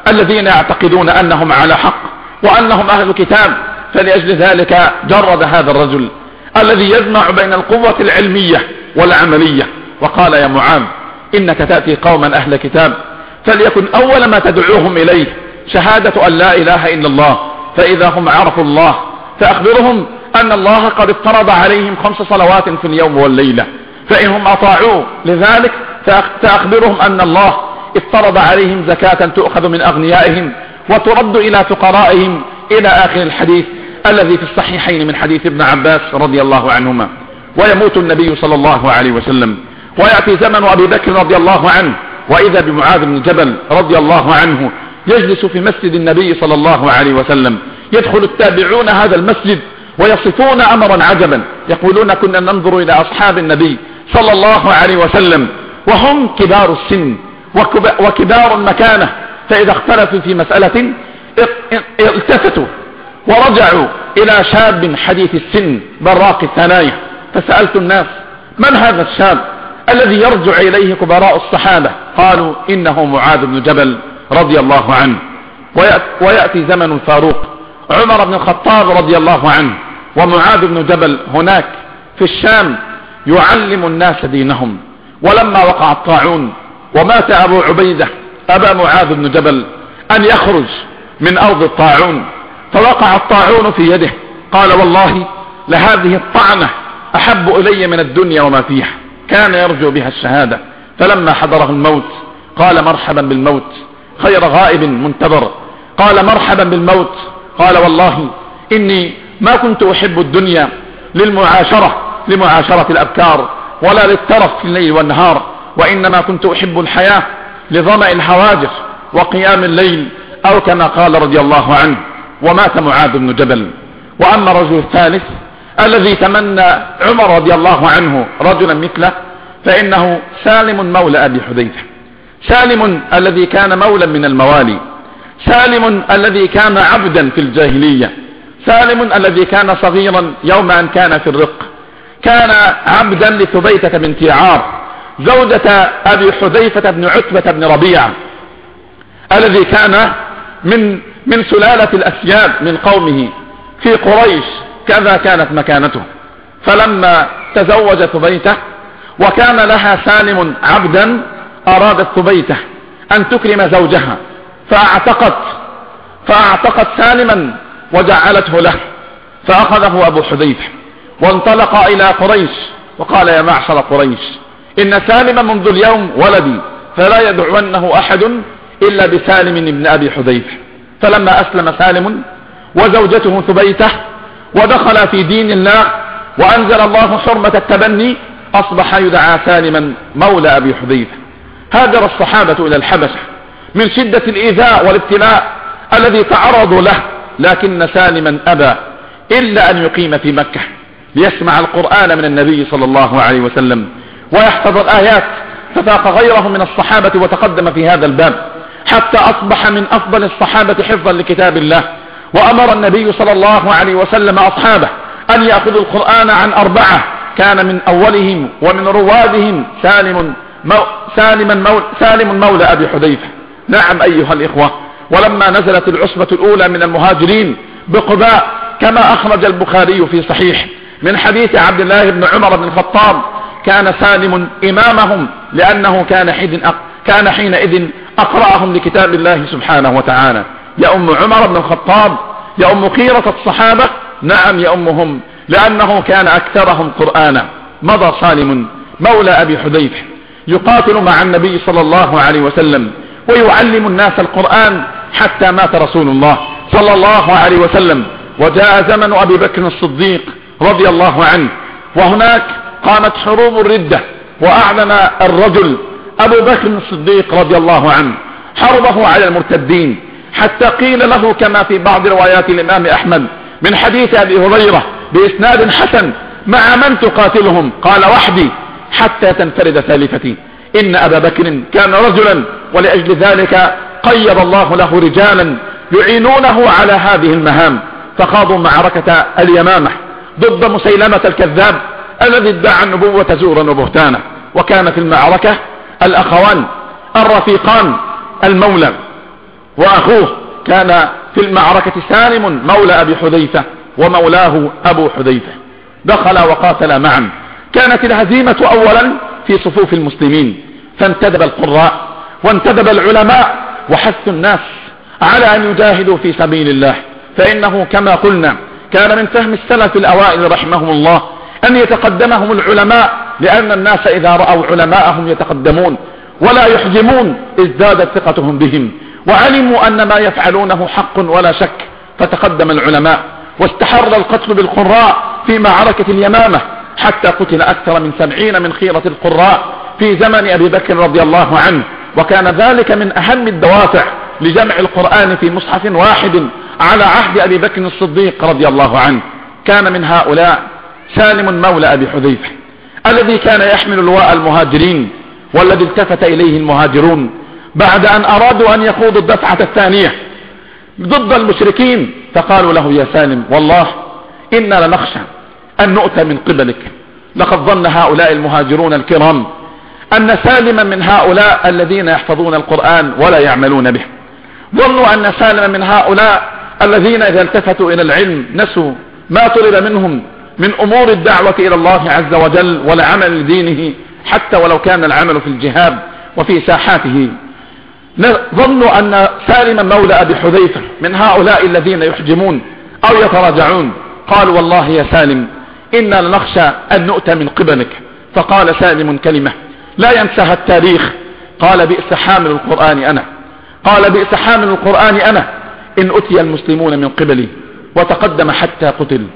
S2: الذين يعتقدون أنهم على حق وأنهم أهل كتاب. فلأجل ذلك جرد هذا الرجل الذي يجمع بين القوة العلمية والعملية وقال: يا معاذ، إنك تأتي قوما أهل كتاب، فليكن أول ما تدعوهم إليه شهادة أن لا إله إلا الله، فإذا هم عرفوا الله فأخبرهم أن الله قد افترض عليهم 5 صلوات في اليوم والليلة، فإنهم أطاعوا لذلك فأخبرهم أن الله افترض عليهم زكاة تؤخذ من أغنيائهم وترد إلى فقرائهم، إلى آخر الحديث الذي في الصحيحين من حديث ابن عباس رضي الله عنهما. ويموت النبي صلى الله عليه وسلم، ويأتي زمن أبي بكر رضي الله عنه، وإذا بمعاذ بن جبل رضي الله عنه يجلس في مسجد النبي صلى الله عليه وسلم. يدخل التابعون هذا المسجد ويصفون أمرا عجبا، يقولون: كنا ننظر إلى أصحاب النبي صلى الله عليه وسلم وهم كبار السن وكبار المكانة، فإذا اختلفوا في مسألة التفتوا ورجعوا إلى شاب حديث السن براق الثنايا. فسألت الناس: من هذا الشاب الذي يرجع إليه كبراء الصحابة؟ قالوا: إنه معاذ بن جبل رضي الله عنه. ويأتي زمن الفاروق عمر بن الخطاب رضي الله عنه، ومعاذ بن جبل هناك في الشام يعلم الناس دينهم. ولما وقع الطاعون ومات أبو عبيدة أبا معاذ بن جبل أن يخرج من أرض الطاعون، فوقع الطاعون في يده، قال: والله لهذه الطعنة أحب إلي من الدنيا وما فيها. كان يرجو بها الشهادة. فلما حضره الموت قال: مرحبا بالموت، خير غائب منتظر. قال: مرحبا بالموت. قال: والله إني ما كنت أحب الدنيا لمعاشرة الأبكار ولا للترف في الليل والنهار، وإنما كنت أحب الحياة لظمأ الحواجر وقيام الليل، أو كما قال رضي الله عنه. ومات معاذ بن جبل. وأما الرجل الثالث الذي تمنى عمر رضي الله عنه رجلا مثله، فإنه سالم مولى أبي حذيفة. سالم الذي كان مولا من الموالي، سالم الذي كان عبدا في الجاهلية، سالم الذي كان صغيرا يوم أن كان في الرق، كان عبدا لثبيتة بنت عار زوجة أبي حذيفة بن عتبة بن ربيعة، الذي كان من سلالة الأسياد من قومه في قريش، كذا كانت مكانته. فلما تزوج ثبيتة وكان لها سالم عبدا، أرادت ثبيتة أن تكرم زوجها فأعتقت سالما وجعلته له. فأخذه أبو حذيفة وانطلق إلى قريش وقال: يا معشر قريش، إن سالما منذ اليوم ولدي، فلا يدعونه أحد إلا بسالم بن أبي حذيفة. فلما أسلم سالم وزوجته ثبيتة ودخل في دين الله وأنزل الله حرمة التبني، أصبح يدعى سالما مولى أبي حذيفة. هاجر الصحابة إلى الحبشة من شدة الإيذاء والابتلاء الذي تعرضوا له، لكن سالما أبى إلا أن يقيم في مكة ليسمع القرآن من النبي صلى الله عليه وسلم ويحفظ الآيات، ففاق غيره من الصحابة وتقدم في هذا الباب حتى أصبح من أفضل الصحابة حفظا لكتاب الله. وأمر النبي صلى الله عليه وسلم أصحابه أن يأخذوا القرآن عن 4، كان من أولهم ومن روادهم سالم مولى أبي حذيفة. نعم أيها الإخوة، ولما نزلت العصبة الأولى من المهاجرين بقباء كما أخرج البخاري في صحيح من حديث عبد الله بن عمر بن الخطاب، كان سالم إمامهم لأنه كان حينئذ أقرأهم لكتاب الله سبحانه وتعالى. يأم عمر بن الخطاب، يأم خيرة الصحابة، نعم يأمهم لأنه كان أكثرهم قرآنا. مضى سالم مولى أبي حذيفة يقاتل مع النبي صلى الله عليه وسلم ويعلم الناس القرآن حتى مات رسول الله صلى الله عليه وسلم. وجاء زمن أبي بكر الصديق رضي الله عنه، وهناك قامت حروب الردة، وأعلن الرجل أبو بكر الصديق رضي الله عنه حربه على المرتدين، حتى قيل له كما في بعض روايات الإمام أحمد من حديث أبي هريرة بإسناد حسن: مع من تقاتلهم؟ قال: وحدي حتى تنفرد ثالثتي. إن أبا بكر كان رجلا، ولأجل ذلك قيض الله له رجالا يعينونه على هذه المهام، فخاضوا معركة اليمامة ضد مسيلمة الكذاب الذي ادعى النبوة زورا وبهتانا. وكان في المعركة الأخوان الرفيقان المولى وأخوه كان في المعركة سالم مولى أبي حذيفة ومولاه أبو حذيفة، دخل وقاتل معا. كانت الهزيمة أولا في صفوف المسلمين، فانتدب القراء وانتدب العلماء وحثوا الناس على أن يجاهدوا في سبيل الله، فإنه كما قلنا كان من فهم السلف الأوائل رحمهم الله أن يتقدمهم العلماء، لأن الناس إذا رأوا علماءهم يتقدمون ولا يحجمون ازدادت ثقتهم بهم، وعلموا أن ما يفعلونه حق ولا شك، فتقدم العلماء واستحر القتل بالقراء في معركة اليمامة، حتى قتل أكثر من 70 من خيرة القراء في زمن أبي بكر رضي الله عنه. وكان ذلك من أهم الدوافع لجمع القرآن في مصحف واحد على عهد أبي بكر الصديق رضي الله عنه. كان من هؤلاء سالم مولى أبي حذيفة الذي كان يحمل لواء المهاجرين، والذي التفت إليه المهاجرون بعد أن أرادوا أن يخوضوا الدفعة الثانية ضد المشركين، فقالوا له: يا سالم، والله إنا لنخشى أن نؤتى من قبلك. لقد ظن هؤلاء المهاجرون الكرام أن سالما من هؤلاء الذين يحفظون القرآن ولا يعملون به، ظنوا أن سالما من هؤلاء الذين إذا التفتوا إلى العلم نسوا ما طلب منهم من أمور الدعوة إلى الله عز وجل والعمل لدينه، حتى ولو كان العمل في الجهاد وفي ساحاته. ظنوا أن سالما مولى أبي حذيفة من هؤلاء الذين يحجمون أو يتراجعون. قالوا: والله يا سالم إنا لنخشى أن نؤتى من قبلك. فقال سالم كلمة لا ينساها التاريخ، قال: بئس حامل القرآن أنا، قال: بئس حامل القرآن أنا إن أتي المسلمون من قبلي. وتقدم حتى قتل.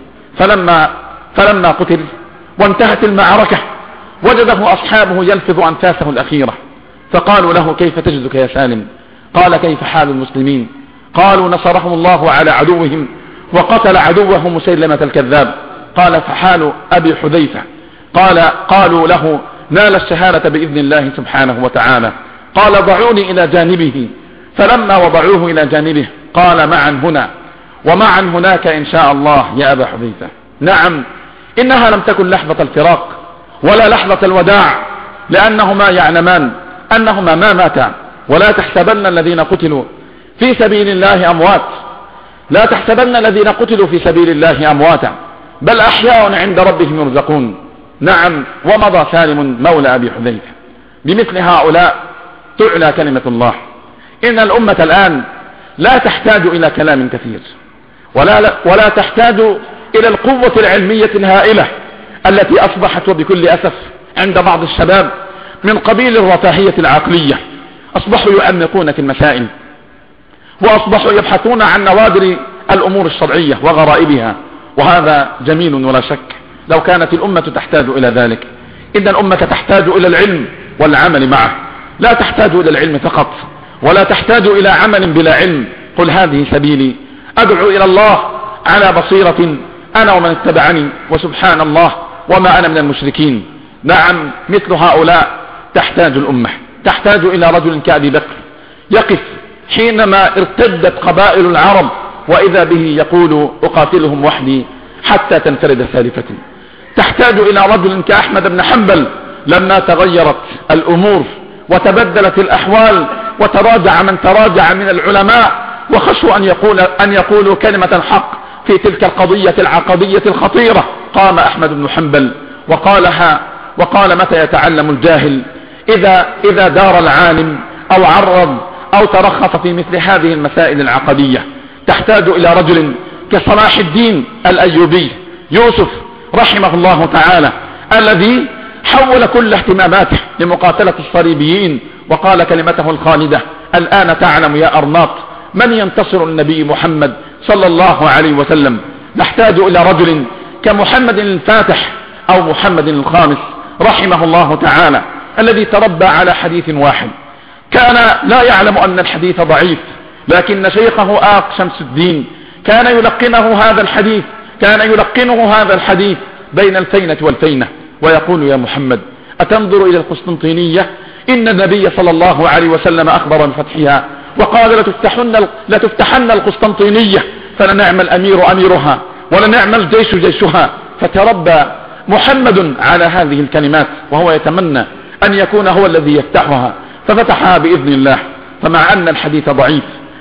S2: فلما قتل وانتهت المعركة وجده أصحابه يلفظ أنفاسه الأخيرة، فقالوا له: كيف تجدك يا سالم؟ قال: كيف حال المسلمين؟ قالوا: نصرهم الله على عدوهم وقتل عدوهم مسيلمة الكذاب. قال: فحال أبي حذيفة؟ قالوا له: نال الشهادة بإذن الله سبحانه وتعالى. قال: ضعوني إلى جانبه. فلما وضعوه إلى جانبه قال: معا هنا ومعا هناك إن شاء الله يا أبا حذيفة. نعم، إنها لم تكن لحظة الفراق ولا لحظة الوداع، لأنهما يعلمان أنهما ما ماتا. ولا تحسبن الذين قتلوا في سبيل الله أموات، لا تحسبن الذين قتلوا في سبيل الله أمواتا، بل أحياء عند ربهم يرزقون. نعم، ومضى سالم مولى أبي حذيفة. بمثل هؤلاء تعلى كلمة الله. إن الأمة الآن لا تحتاج إلى كلام كثير، ولا تحتاج إلى القوة العلمية الهائلة التي أصبحت وبكل أسف عند بعض الشباب من قبيل الرفاهية العقلية. أصبحوا يعمقون في المسائل، وأصبحوا يبحثون عن نوادر الأمور الشرعية وغرائبها، وهذا جميل ولا شك لو كانت الأمة تحتاج إلى ذلك. إن الأمة تحتاج إلى العلم والعمل معه، لا تحتاج إلى العلم فقط، ولا تحتاج إلى عمل بلا علم. قل هذه سبيلي أدعو إلى الله على بصيرة أنا ومن اتبعني وسبحان الله وما أنا من المشركين. نعم، مثل هؤلاء تحتاج الأمة، تحتاج إلى رجل كأبي بكر يقف حينما ارتدت قبائل العرب وإذا به يقول: أقاتلهم وحدي حتى تنفرد سالفتي. تحتاج إلى رجل كأحمد بن حنبل لما تغيرت الأمور وتبدلت الأحوال وتراجع من تراجع من العلماء وخشوا أن يقولوا كلمة حق في تلك القضية العقدية الخطيرة. قام أحمد بن حنبل وقالها، وقال: متى يتعلم الجاهل إذا دار العالم أو عرض أو ترخص في مثل هذه المسائل العقدية. تحتاج إلى رجل كصلاح الدين الأيوبي يوسف رحمه الله تعالى، الذي حول كل اهتماماته لمقاتلة الصليبيين وقال كلمته الخالدة: الآن تعلم يا أرناط من ينتصر النبي محمد صلى الله عليه وسلم. نحتاج إلى رجل كمحمد الفاتح أو محمد الخامس رحمه الله تعالى، الذي تربى على حديث واحد، كان لا يعلم أن الحديث ضعيف، لكن شيخه آق شمس الدين كان يلقنه هذا الحديث بين الفينة والفينة، ويقول: يا محمد، أتنظر إلى القسطنطينية؟ إن النبي صلى الله عليه وسلم أخبر بفتحها وقال: لتفتحن القسطنطينية، فلنعم الأمير أميرها ولنعم الجيش جيشها. فتربى محمد على هذه الكلمات، وهو يتمنى أن يكون هو الذي يفتحها، ففتحها بإذن الله. فمع أن الحديث ضعيف،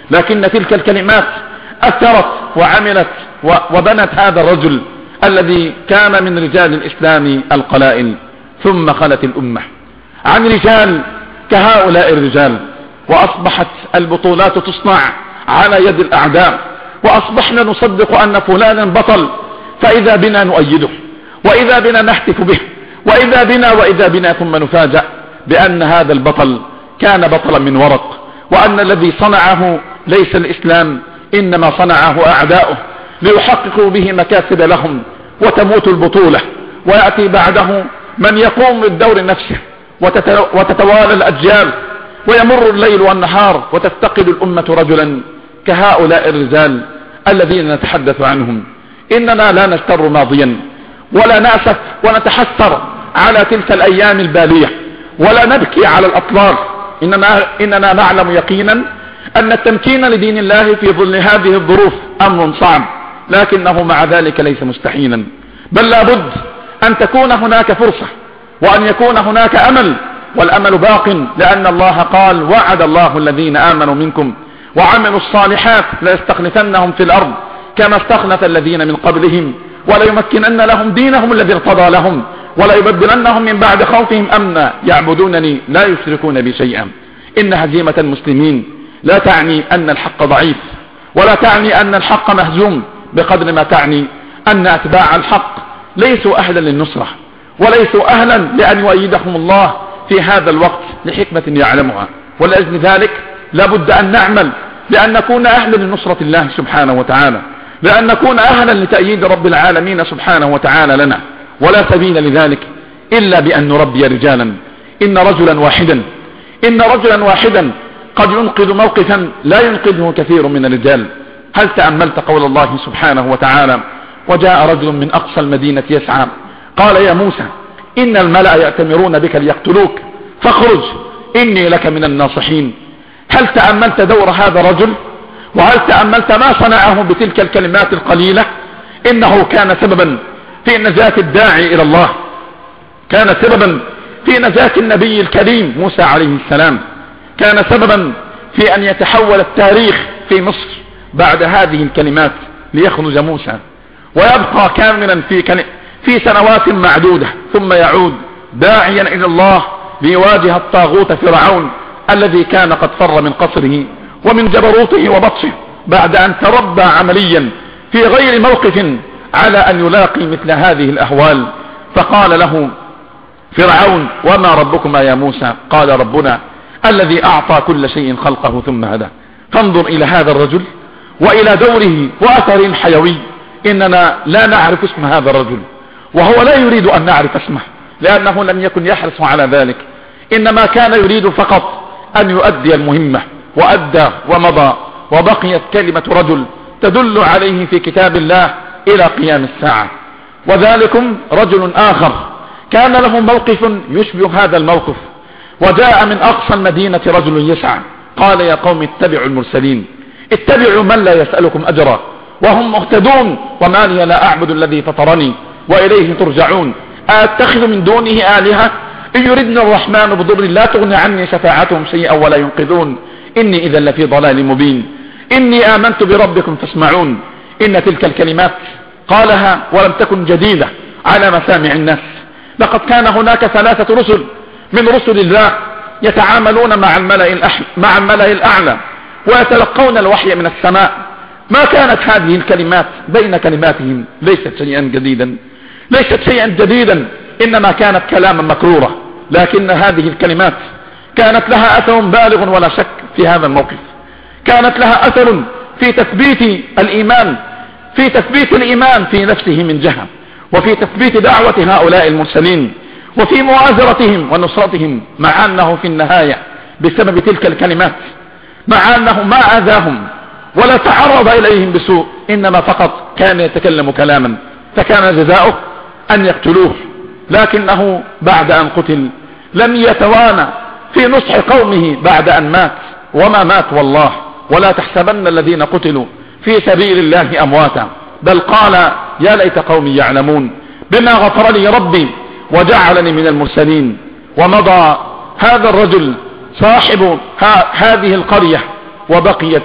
S2: لكن تلك الكلمات أثرت وعملت وبنت هذا الرجل الذي كان من رجال الإسلام القلائل. ثم خلت الأمة عن رجال كهؤلاء الرجال، وأصبحت البطولات تصنع على يد الأعداء، وأصبحنا نصدق أن فلانا بطل، فإذا بنا نؤيده، وإذا بنا نحتف به، وإذا بنا ثم نفاجأ بأن هذا البطل كان بطلا من ورق، وأن الذي صنعه ليس الإسلام، إنما صنعه أعداؤه ليحققوا به مكاسب لهم، وتموت البطولة، ويأتي بعده من يقوم بالدور نفسه، وتتوالى الأجيال، ويمر الليل والنهار، وتفتقد الأمة رجلا كهؤلاء الرجال الذين نتحدث عنهم. إننا لا نستر ماضيا، ولا نأسف ونتحسر على تلك الأيام البالية، ولا نبكي على الأطلال. إننا نعلم يقينا أن التمكين لدين الله في ظل هذه الظروف أمر صعب، لكنه مع ذلك ليس مستحيلا، بل لابد أن تكون هناك فرصة، وأن يكون هناك أمل، والأمل باق، لأن الله قال: وعد الله الذين آمنوا منكم وعملوا الصالحات ليستخلفنهم في الأرض كما استخلف الذين من قبلهم وليمكنن لهم دينهم الذي ارتضى لهم وليبدلنهم من بعد خوفهم أمنا يعبدونني لا يشركون بي شيئا. إن هزيمة المسلمين لا تعني أن الحق ضعيف، ولا تعني أن الحق مهزوم، بقدر ما تعني أن أتباع الحق ليسوا أهلا للنصرة، وليسوا أهلا لأن يؤيدهم الله في هذا الوقت لحكمة يعلمها. ولأجل ذلك لابد أن نعمل لأن نكون أهلا لنصرة الله سبحانه وتعالى، لأن نكون أهلا لتأييد رب العالمين سبحانه وتعالى لنا، ولا سبيل لذلك إلا بأن نربي رجالا. إن رجلا واحدا قد ينقذ موقفا لا ينقذه كثير من الرجال. هل تأملت قول الله سبحانه وتعالى: وجاء رجل من أقصى المدينة يسعى قال يا موسى إن الملأ يأتمرون بك ليقتلوك فاخرج إني لك من الناصحين. هل تأملت دور هذا الرجل؟ وهل تأملت ما صنعه بتلك الكلمات القليلة؟ إنه كان سببا في نجاة الداعي إلى الله، كان سببا في نجاة النبي الكريم موسى عليه السلام، كان سببا في أن يتحول التاريخ في مصر بعد هذه الكلمات ليخرج موسى ويبقى كاملا في سنوات معدودة، ثم يعود داعيا إلى الله ليواجه الطاغوت فرعون الذي كان قد فر من قصره ومن جبروته وبطشه بعد أن تربى عمليا في غير موقف على أن يلاقي مثل هذه الأهوال. فقال له فرعون: وما ربكما يا موسى؟ قال: ربنا الذي أعطى كل شيء خلقه ثم هدى. فانظر إلى هذا الرجل وإلى دوره وأثره الحيوي. إننا لا نعرف اسم هذا الرجل، وهو لا يريد أن نعرف اسمه لأنه لم يكن يحرص على ذلك، إنما كان يريد فقط أن يؤدي المهمة، وأدى ومضى، وبقيت كلمة رجل تدل عليه في كتاب الله إلى قيام الساعة. وذلكم رجل آخر كان له موقف يشبه هذا الموقف، وجاء من أقصى المدينة رجل يسعى قال يا قوم اتبعوا المرسلين، اتبعوا من لا يسألكم أجرا وهم مهتدون، وما لي لا أعبد الذي فطرني وإليه ترجعون، أتخذ من دونه آلهة إن يردنا الرحمن بضر لا تغني عني شفاعتهم شيئا ولا ينقذون، إني إذا لفي ضلال مبين، إني آمنت بربكم فاسمعون. إن تلك الكلمات قالها ولم تكن جديدة على مسامع الناس. لقد كان هناك 3 رسل من رسل الله يتعاملون مع الملأ الأعلى ويتلقون الوحي من السماء. ما كانت هذه الكلمات بين كلماتهم ليست شيئا جديدا، إنما كانت كلاما مكرورا، لكن هذه الكلمات كانت لها أثر بالغ ولا شك في هذا الموقف. كانت لها أثر في تثبيت الإيمان في نفسه من جهة، وفي تثبيت دعوة هؤلاء المرسلين، وفي مؤازرتهم ونصرتهم، مع أنه في النهاية بسبب تلك الكلمات، مع أنه ما آذاهم ولا تعرض إليهم بسوء، إنما فقط كان يتكلم كلاما، فكان جزاؤه أن يقتلوه. لكنه بعد أن قتل لم يتوانى في نصح قومه بعد أن مات، وما مات والله، ولا تحسبن الذين قتلوا في سبيل الله أمواتا، بل قال يا ليت قومي يعلمون بما غفر لي ربي وجعلني من المرسلين. ومضى هذا الرجل صاحب هذه القرية، وبقيت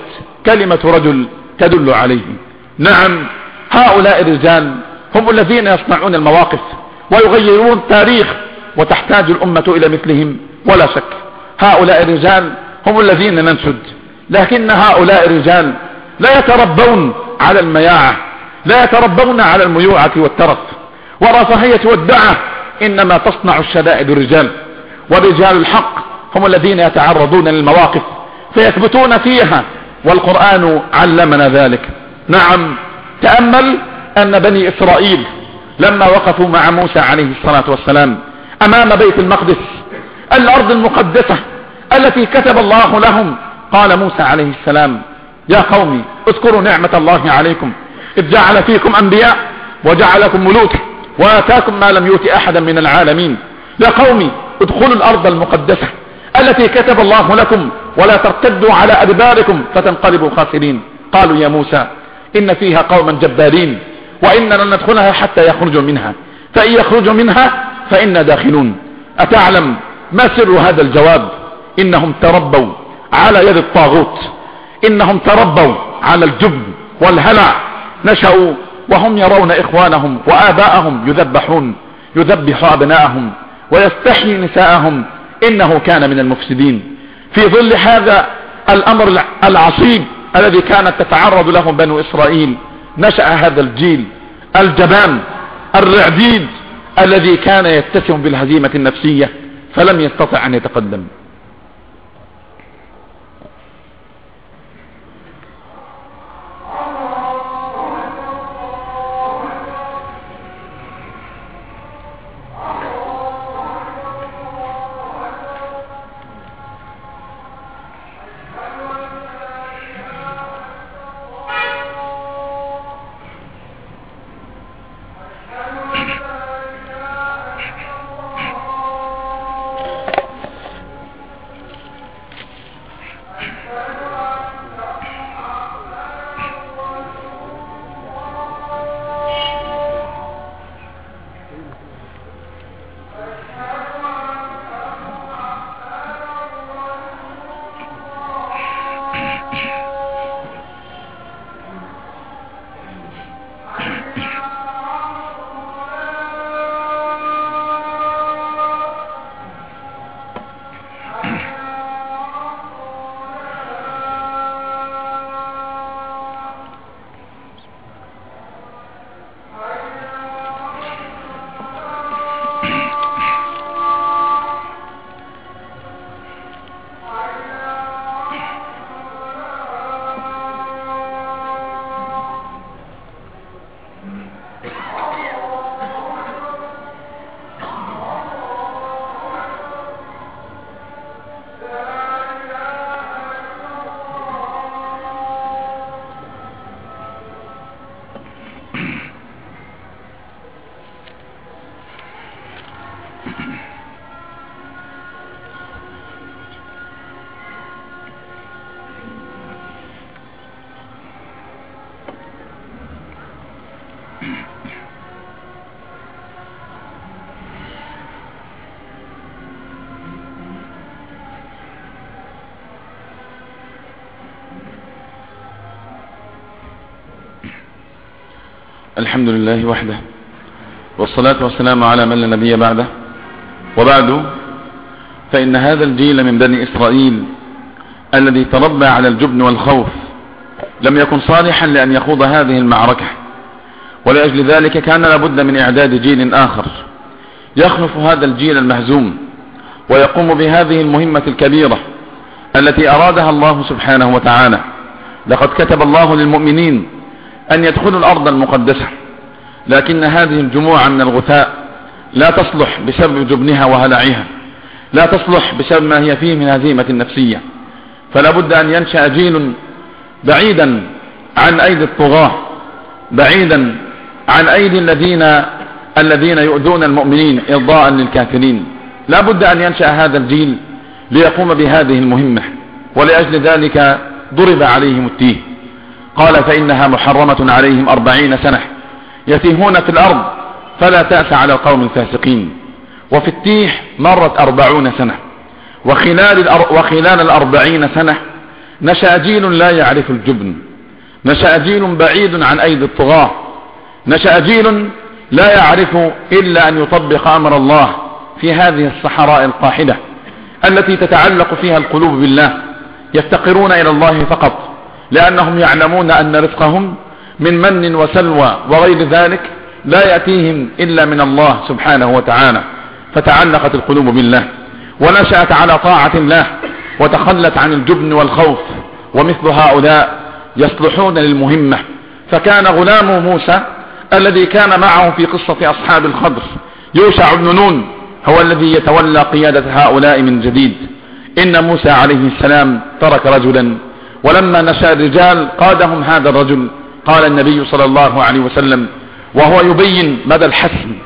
S2: كلمة رجل تدل عليه. نعم، هؤلاء الرجال هم الذين يصنعون المواقف ويغيرون التاريخ، وتحتاج الأمة إلى مثلهم ولا شك. هؤلاء الرجال هم الذين ننشد، لكن هؤلاء الرجال لا يتربون على المياعة، لا يتربون على الميوعة والترف والرفاهية والدعة، إنما تصنع الشدائد الرجال. ورجال الحق هم الذين يتعرضون للمواقف فيثبتون فيها، والقرآن علمنا ذلك. نعم، تأمل أن بني إسرائيل لما وقفوا مع موسى عليه الصلاة والسلام أمام بيت المقدس، الأرض المقدسة التي كتب الله لهم، قال موسى عليه السلام: يا قوم اذكروا نعمة الله عليكم إذ جعل فيكم أنبياء وجعلكم ملوكا وآتاكم ما لم يؤت أحدا من العالمين. يا قوم ادخلوا الأرض المقدسة التي كتب الله لكم ولا ترتدوا على أدباركم فتنقلبوا خاسرين. قالوا: يا موسى إن فيها قوما جبارين وإننا لن ندخلها حتى يخرجوا منها، فإن يخرجوا منها فإنا داخلون. أتعلم ما سر هذا الجواب؟ إنهم تربوا على يد الطاغوت، إنهم تربوا على الجبن والهلع، نشأوا وهم يرون إخوانهم وآباءهم يذبح أبناءهم ويستحيي نساءهم، إنه كان من المفسدين. في ظل هذا الأمر العصيب الذي كانت تتعرض له بنو إسرائيل نشأ هذا الجيل الجبان الرعديد الذي كان يتسم بالهزيمة النفسية فلم يستطع أن يتقدم. الحمد لله وحده، والصلاة والسلام على من لا نبي بعده، وبعد، فإن هذا الجيل من بني إسرائيل الذي تربى على الجبن والخوف لم يكن صالحا لأن يخوض هذه المعركة، ولأجل ذلك كان لابد من إعداد جيل آخر يخلف هذا الجيل المهزوم ويقوم بهذه المهمة الكبيرة التي أرادها الله سبحانه وتعالى. لقد كتب الله للمؤمنين أن يدخلوا الأرض المقدسة، لكن هذه الجموع من الغثاء لا تصلح بسبب جبنها وهلعها، لا تصلح بسبب ما هي فيه من هزيمة نفسية، فلا بد أن ينشأ جيل بعيدا عن أيدي الطغاة، بعيدا عن أيدي الذين يؤذون المؤمنين إرضاء للكافرين. لا بد أن ينشأ هذا الجيل ليقوم بهذه المهمة، ولأجل ذلك ضرب عليهم التيه. قال: فإنها محرمة عليهم 40 سنة يتيهون في الأرض فلا تأس على القوم الفاسقين. وفي التيه مرت 40 سنة، وخلال 40 سنة نشأ جيل لا يعرف الجبن، نشأ جيل بعيد عن أيدي الطغاة، نشأ جيل لا يعرف إلا أن يطبق أمر الله في هذه الصحراء القاحلة التي تتعلق فيها القلوب بالله. يفتقرون إلى الله فقط، لأنهم يعلمون أن رزقهم من من وسلوى وغير ذلك لا يأتيهم إلا من الله سبحانه وتعالى. فتعلقت القلوب بالله ونشأت على طاعة الله وتخلت عن الجبن والخوف. ومثل هؤلاء يصلحون للمهمة. فكان غلام موسى الذي كان معه في قصة أصحاب الخضر يوشع بن نون هو الذي يتولى قيادة هؤلاء من جديد. إن موسى عليه السلام ترك رجلا، ولما نشأ الرجال قادهم هذا الرجل. قال النبي صلى الله عليه وسلم وهو يبين مدى الحسم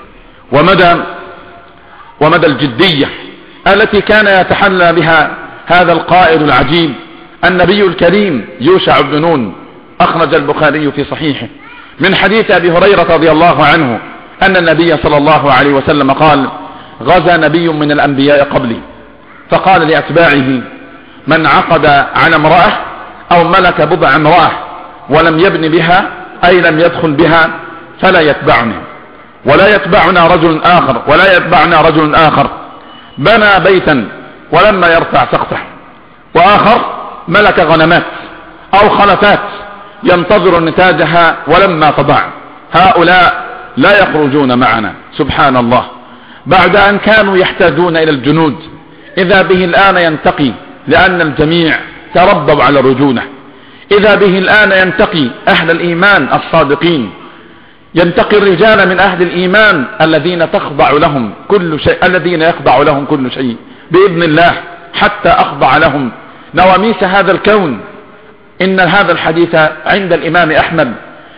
S2: ومدى الجدية التي كان يتحلى بها هذا القائد العجيب النبي الكريم يوشع بن نون. أخرج البخاري في صحيحه من حديث أبي هريرة رضي الله عنه أن النبي صلى الله عليه وسلم قال غزا نبي من الأنبياء قبلي فقال لأتباعه من عقد على امرأة أو ملك بضع امرأة ولم يبن بها أي لم يدخل بها فلا يتبعني، ولا يتبعنا رجل آخر بنى بيتا ولما يرفع سقفه، وآخر ملك غنمات أو خلفات ينتظر نتاجها ولما تضع. هؤلاء لا يخرجون معنا سبحان الله بعد أن كانوا يحتاجون إلى الجنود. إذا به الآن ينتقي لأن الجميع تربوا على الرجولة. إذا به الآن ينتقي أهل الإيمان الصادقين، ينتقي الرجال من أهل الإيمان الذين يخضع لهم كل شيء بإذن الله حتى أخضع لهم نواميس هذا الكون. إن هذا الحديث عند الإمام أحمد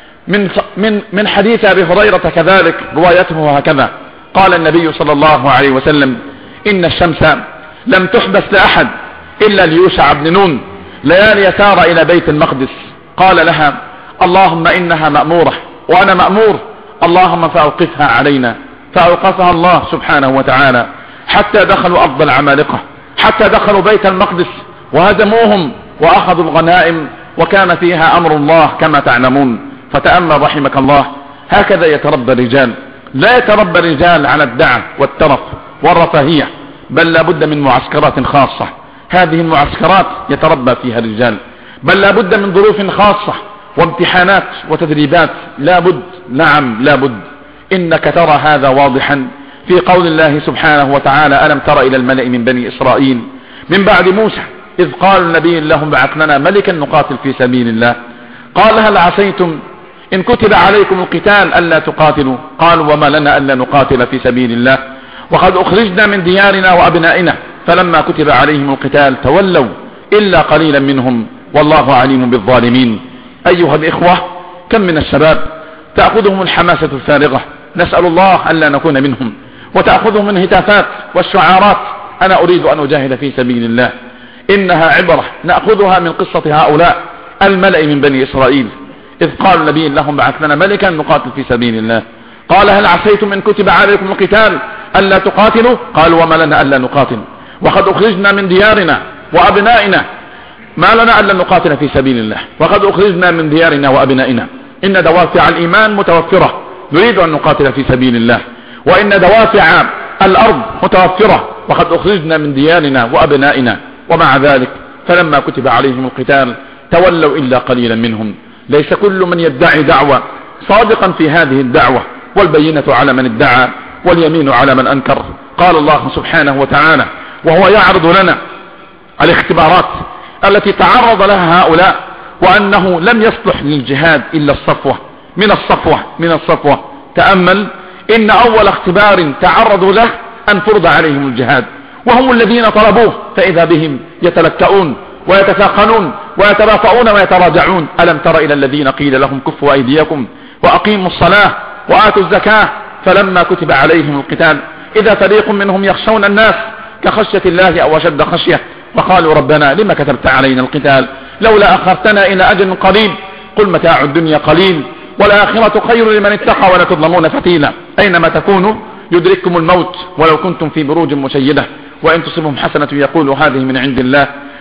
S2: من حديث أبي هريرة كذلك روايته هكذا. قال النبي صلى الله عليه وسلم إن الشمس لم تحبس لأحد إلا ليوشع بن نون ليالي سار إلى بيت المقدس. قال لها اللهم إنها مأمورة وأنا مأمور، اللهم فأوقفها علينا. فأوقفها الله سبحانه وتعالى حتى دخلوا أرض العمالقة، حتى دخلوا بيت المقدس وهزموهم وأخذوا الغنائم، وكان فيها أمر الله كما تعلمون. فتأمل رحمك الله، هكذا يتربى الرجال. لا يتربى الرجال على الدعة والترف والرفاهية، بل لابد من معسكرات خاصة. هذه المعسكرات يتربى فيها الرجال، بل لابد من ظروف خاصة وامتحانات وتدريبات. لابد، نعم لابد. إنك ترى هذا واضحا في قول الله سبحانه وتعالى ألم تر إلى الملأ من بني إسرائيل من بعد موسى إذ قال النبي لهم بعث لنا ملكا نقاتل في سبيل الله. قال هل عسيتم إن كتب عليكم القتال ألا تقاتلوا؟ قالوا وما لنا ألا نقاتل في سبيل الله وقد أخرجنا من ديارنا وأبنائنا. فلما كتب عليهم القتال تولوا إلا قليلا منهم والله عليم بالظالمين. أيها الإخوة، كم من الشباب تأخذهم الحماسة الفارغة، نسأل الله ألا نكون منهم، وتأخذهم الهتافات والشعارات أنا أريد أن أجاهد في سبيل الله. إنها عبرة نأخذها من قصة هؤلاء الملأ من بني إسرائيل إذ قال النبي لهم بعث لنا ملكا نقاتل في سبيل الله. قال هل عسيتم إن كتب عليكم القتال ألا تقاتلوا؟ قالوا وما لنا ألا نقاتل وقد أخرجنا من ديارنا وأبنائنا. ما لنا ألا نقاتل في سبيل الله وقد أخرجنا من ديارنا وأبنائنا. إن دوافع الإيمان متوفرة، نريد أن نقاتل في سبيل الله، وإن دوافع الأرض متوفرة وقد أخرجنا من ديارنا وأبنائنا. ومع ذلك فلما كتب عليهم القتال تولوا إلا قليلا منهم. ليس كل من يدعي دعوة صادقا في هذه الدعوة، والبينة على من ادعى واليمين على من أنكر. قال الله سبحانه وتعالى وهو يعرض لنا الاختبارات التي تعرض لها هؤلاء، وأنه لم يصلح للجهاد إلا الصفوة من الصفوة. تأمل إن أول اختبار تعرضوا له أن فرض عليهم الجهاد، وهم الذين طلبوه، فإذا بهم يتلكؤون ويتثاقلون ويترافعون ويتراجعون. ألم تر إلى الذين قيل لهم كفوا أيديكم وأقيموا الصلاة وآتوا الزكاة فلما كتب عليهم القتال إذا فريق منهم يخشون الناس كخشية الله أو أشد خشية وقالوا ربنا لما كتبت علينا القتال لولا أخرتنا إلى أجل قريب قل متاع الدنيا قليل والآخرة خير لمن اتقى ولا تظلمون فتيلا. أينما تكونوا يدرككم الموت ولو كنتم في بروج مشيدة وإن تصبهم حسنة يقولوا هذه من عند الله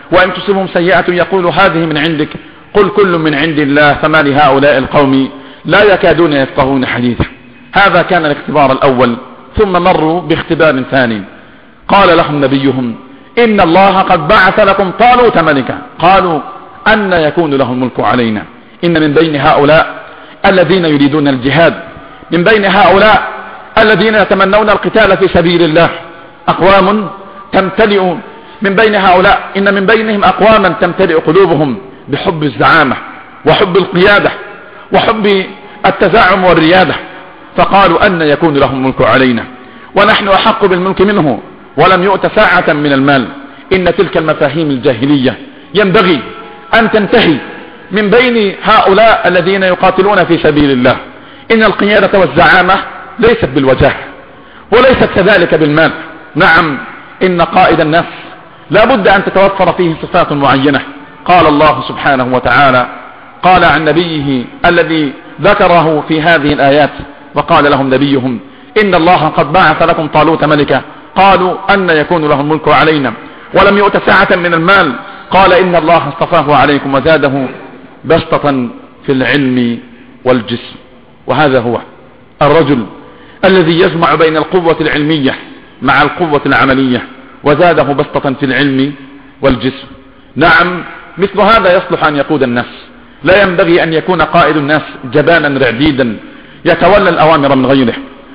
S2: وإن تصبهم سيئة يقول هذه من عندك قل كل من عند الله فما لهؤلاء القوم لا يكادون يفقهون حديثا. هذا كان الاختبار الأول. ثم مروا باختبار ثاني. قال لهم نبيهم إن الله قد بعث لكم طالوت ملكا. قالوا أن يكون له الملك علينا إن من بين هؤلاء الذين يريدون الجهاد، من بين هؤلاء الذين يتمنون القتال في سبيل الله أقوام تمتلئ، من بين هؤلاء إن من بينهم أقواما تمتلئ قلوبهم بحب الزعامة وحب القيادة وحب التزاعم والريادة. فقالوا أن يكون له الملك علينا ونحن أحق بالملك منه ولم يؤت ساعة من المال. إن تلك المفاهيم الجاهلية ينبغي أن تنتهي من بين هؤلاء الذين يقاتلون في سبيل الله. إن القيادة والزعامة ليست بالوجاه وليست كذلك بالمال. نعم، إن قائد الناس لا بد أن تتوفر فيه صفات معينة. قال الله سبحانه وتعالى قال عن نبيه الذي ذكره في هذه الآيات وقال لهم نبيهم إن الله قد بعث لكم طالوت ملكا. قالوا أن يكون له الملك علينا ولم يؤت ساعة من المال. قال إن الله اصطفاه عليكم وزاده بسطة في العلم والجسم. وهذا هو الرجل الذي يجمع بين القوة العلمية مع القوة العملية وزاده بسطة في العلم والجسم. نعم، مثل هذا يصلح أن يقود الناس. لا ينبغي أن يكون قائد الناس جبانا رعديدا يتولى الأوامر من غيره.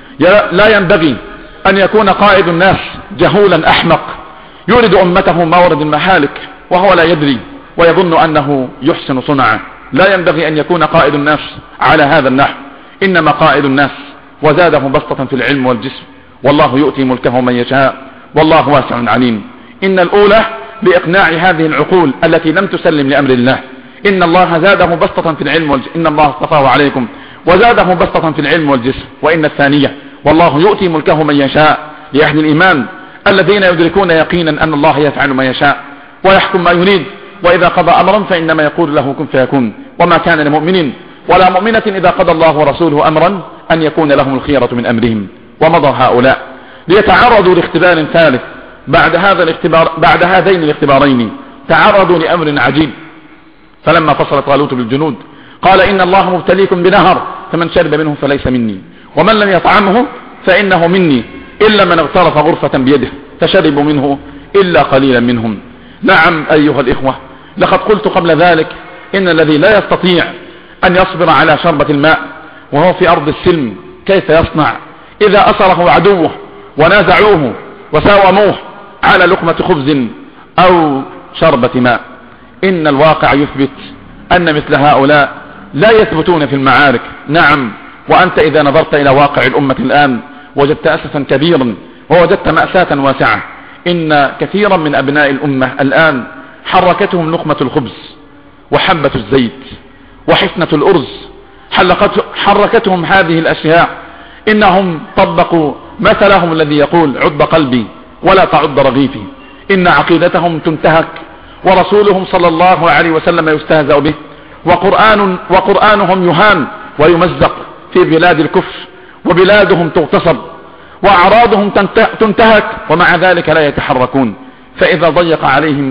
S2: لا ينبغي أن يكون قائد الناس جهولا أحمق يورد أمته مورد المحالك وهو لا يدري ويظن أنه يحسن صنعا. لا ينبغي أن يكون قائد الناس على هذا النحو. إنما قائد الناس وزاده بسطة في العلم والجسم والله يؤتي ملكه من يشاء والله واسع عليم. إن الأولى بإقناع هذه العقول التي لم تسلم لأمر الله. إن الله زاده بسطة في العلم والجسم، إن الله اصطفاه عليكم وزاده بسطة في العلم والجسم. وإن الثانية والله يؤتي ملكه من يشاء لأهل الإيمان الذين يدركون يقينا أن الله يفعل ما يشاء ويحكم ما يريد وإذا قضى أمرا فإنما يقول له كن فيكون. وما كان لمؤمن ولا مؤمنة إذا قضى الله ورسوله أمرا أن يكون لهم الخيرة من أمرهم. ومضى هؤلاء ليتعرضوا لاختبار ثالث. بعد هذين الاختبارين تعرضوا لأمر عجيب. فلما فصل طالوت بالجنود قال إن الله مبتليكم بنهر فمن شرب منه فليس مني ومن لم يطعمه فإنه مني إلا من اغترف غرفة بيده فشربوا منه إلا قليلا منهم. نعم أيها الإخوة، لقد قلت قبل ذلك إن الذي لا يستطيع أن يصبر على شربة الماء وهو في أرض السلم كيف يصنع إذا أسره عدوه ونازعوه وساوموه على لقمة خبز أو شربة ماء. إن الواقع يثبت أن مثل هؤلاء لا يثبتون في المعارك. نعم، وأنت إذا نظرت إلى واقع الأمة الآن وجدت أسفا كبيرا ووجدت مأساة واسعة. إن كثيرا من أبناء الأمة الآن حركتهم لقمة الخبز وحبة الزيت وحفنة الأرز، حركتهم هذه الأشياء. إنهم طبقوا مثلهم الذي يقول عض قلبي ولا تعض رغيفي. إن عقيدتهم تنتهك ورسولهم صلى الله عليه وسلم يستهزأ به وقرآنهم يهان ويمزق في بلاد الكفر وبلادهم تغتصب وأعراضهم تنتهك ومع ذلك لا يتحركون. فإذا ضيق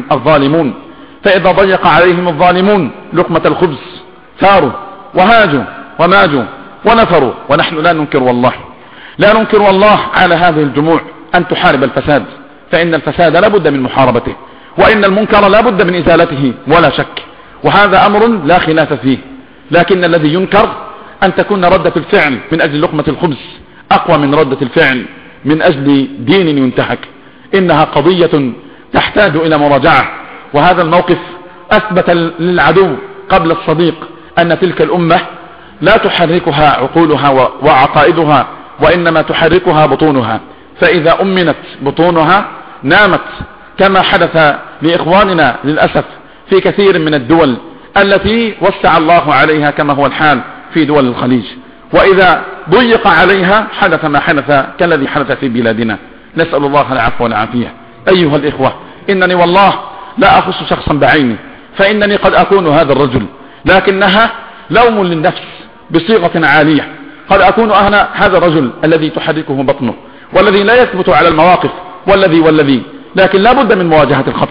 S2: عليهم الظالمون لقمة الخبز ثاروا وهاجوا وماجوا ونفروا. ونحن لا ننكر والله على هذه الجموع أن تحارب الفساد، فإن الفساد لا بد من محاربته وإن المنكر لا بد من إزالته ولا شك، وهذا أمر لا خلاف فيه. لكن الذي ينكر أن تكون ردة الفعل من أجل لقمة الخبز أقوى من ردة الفعل من أجل دين ينتهك. إنها قضية تحتاج إلى مراجعة. وهذا الموقف أثبت للعدو قبل الصديق أن تلك الأمة لا تحركها عقولها وعقائدها وإنما تحركها بطونها. فإذا أمنت بطونها نامت، كما حدث لإخواننا للأسف في كثير من الدول التي وسع الله عليها كما هو الحال في دول الخليج. وإذا ضيق عليها حدث ما حدث كالذي حدث في بلادنا. نسأل الله العفو والعافية. أيها الإخوة، إنني والله لا أخص شخصا بعيني، فإنني قد أكون هذا الرجل، لكنها لوم للنفس بصيغة عالية. قد أكون أنا هذا الرجل الذي تحركه بطنه والذي لا يثبت على المواقف والذي لكن لا بد من مواجهة الخطأ،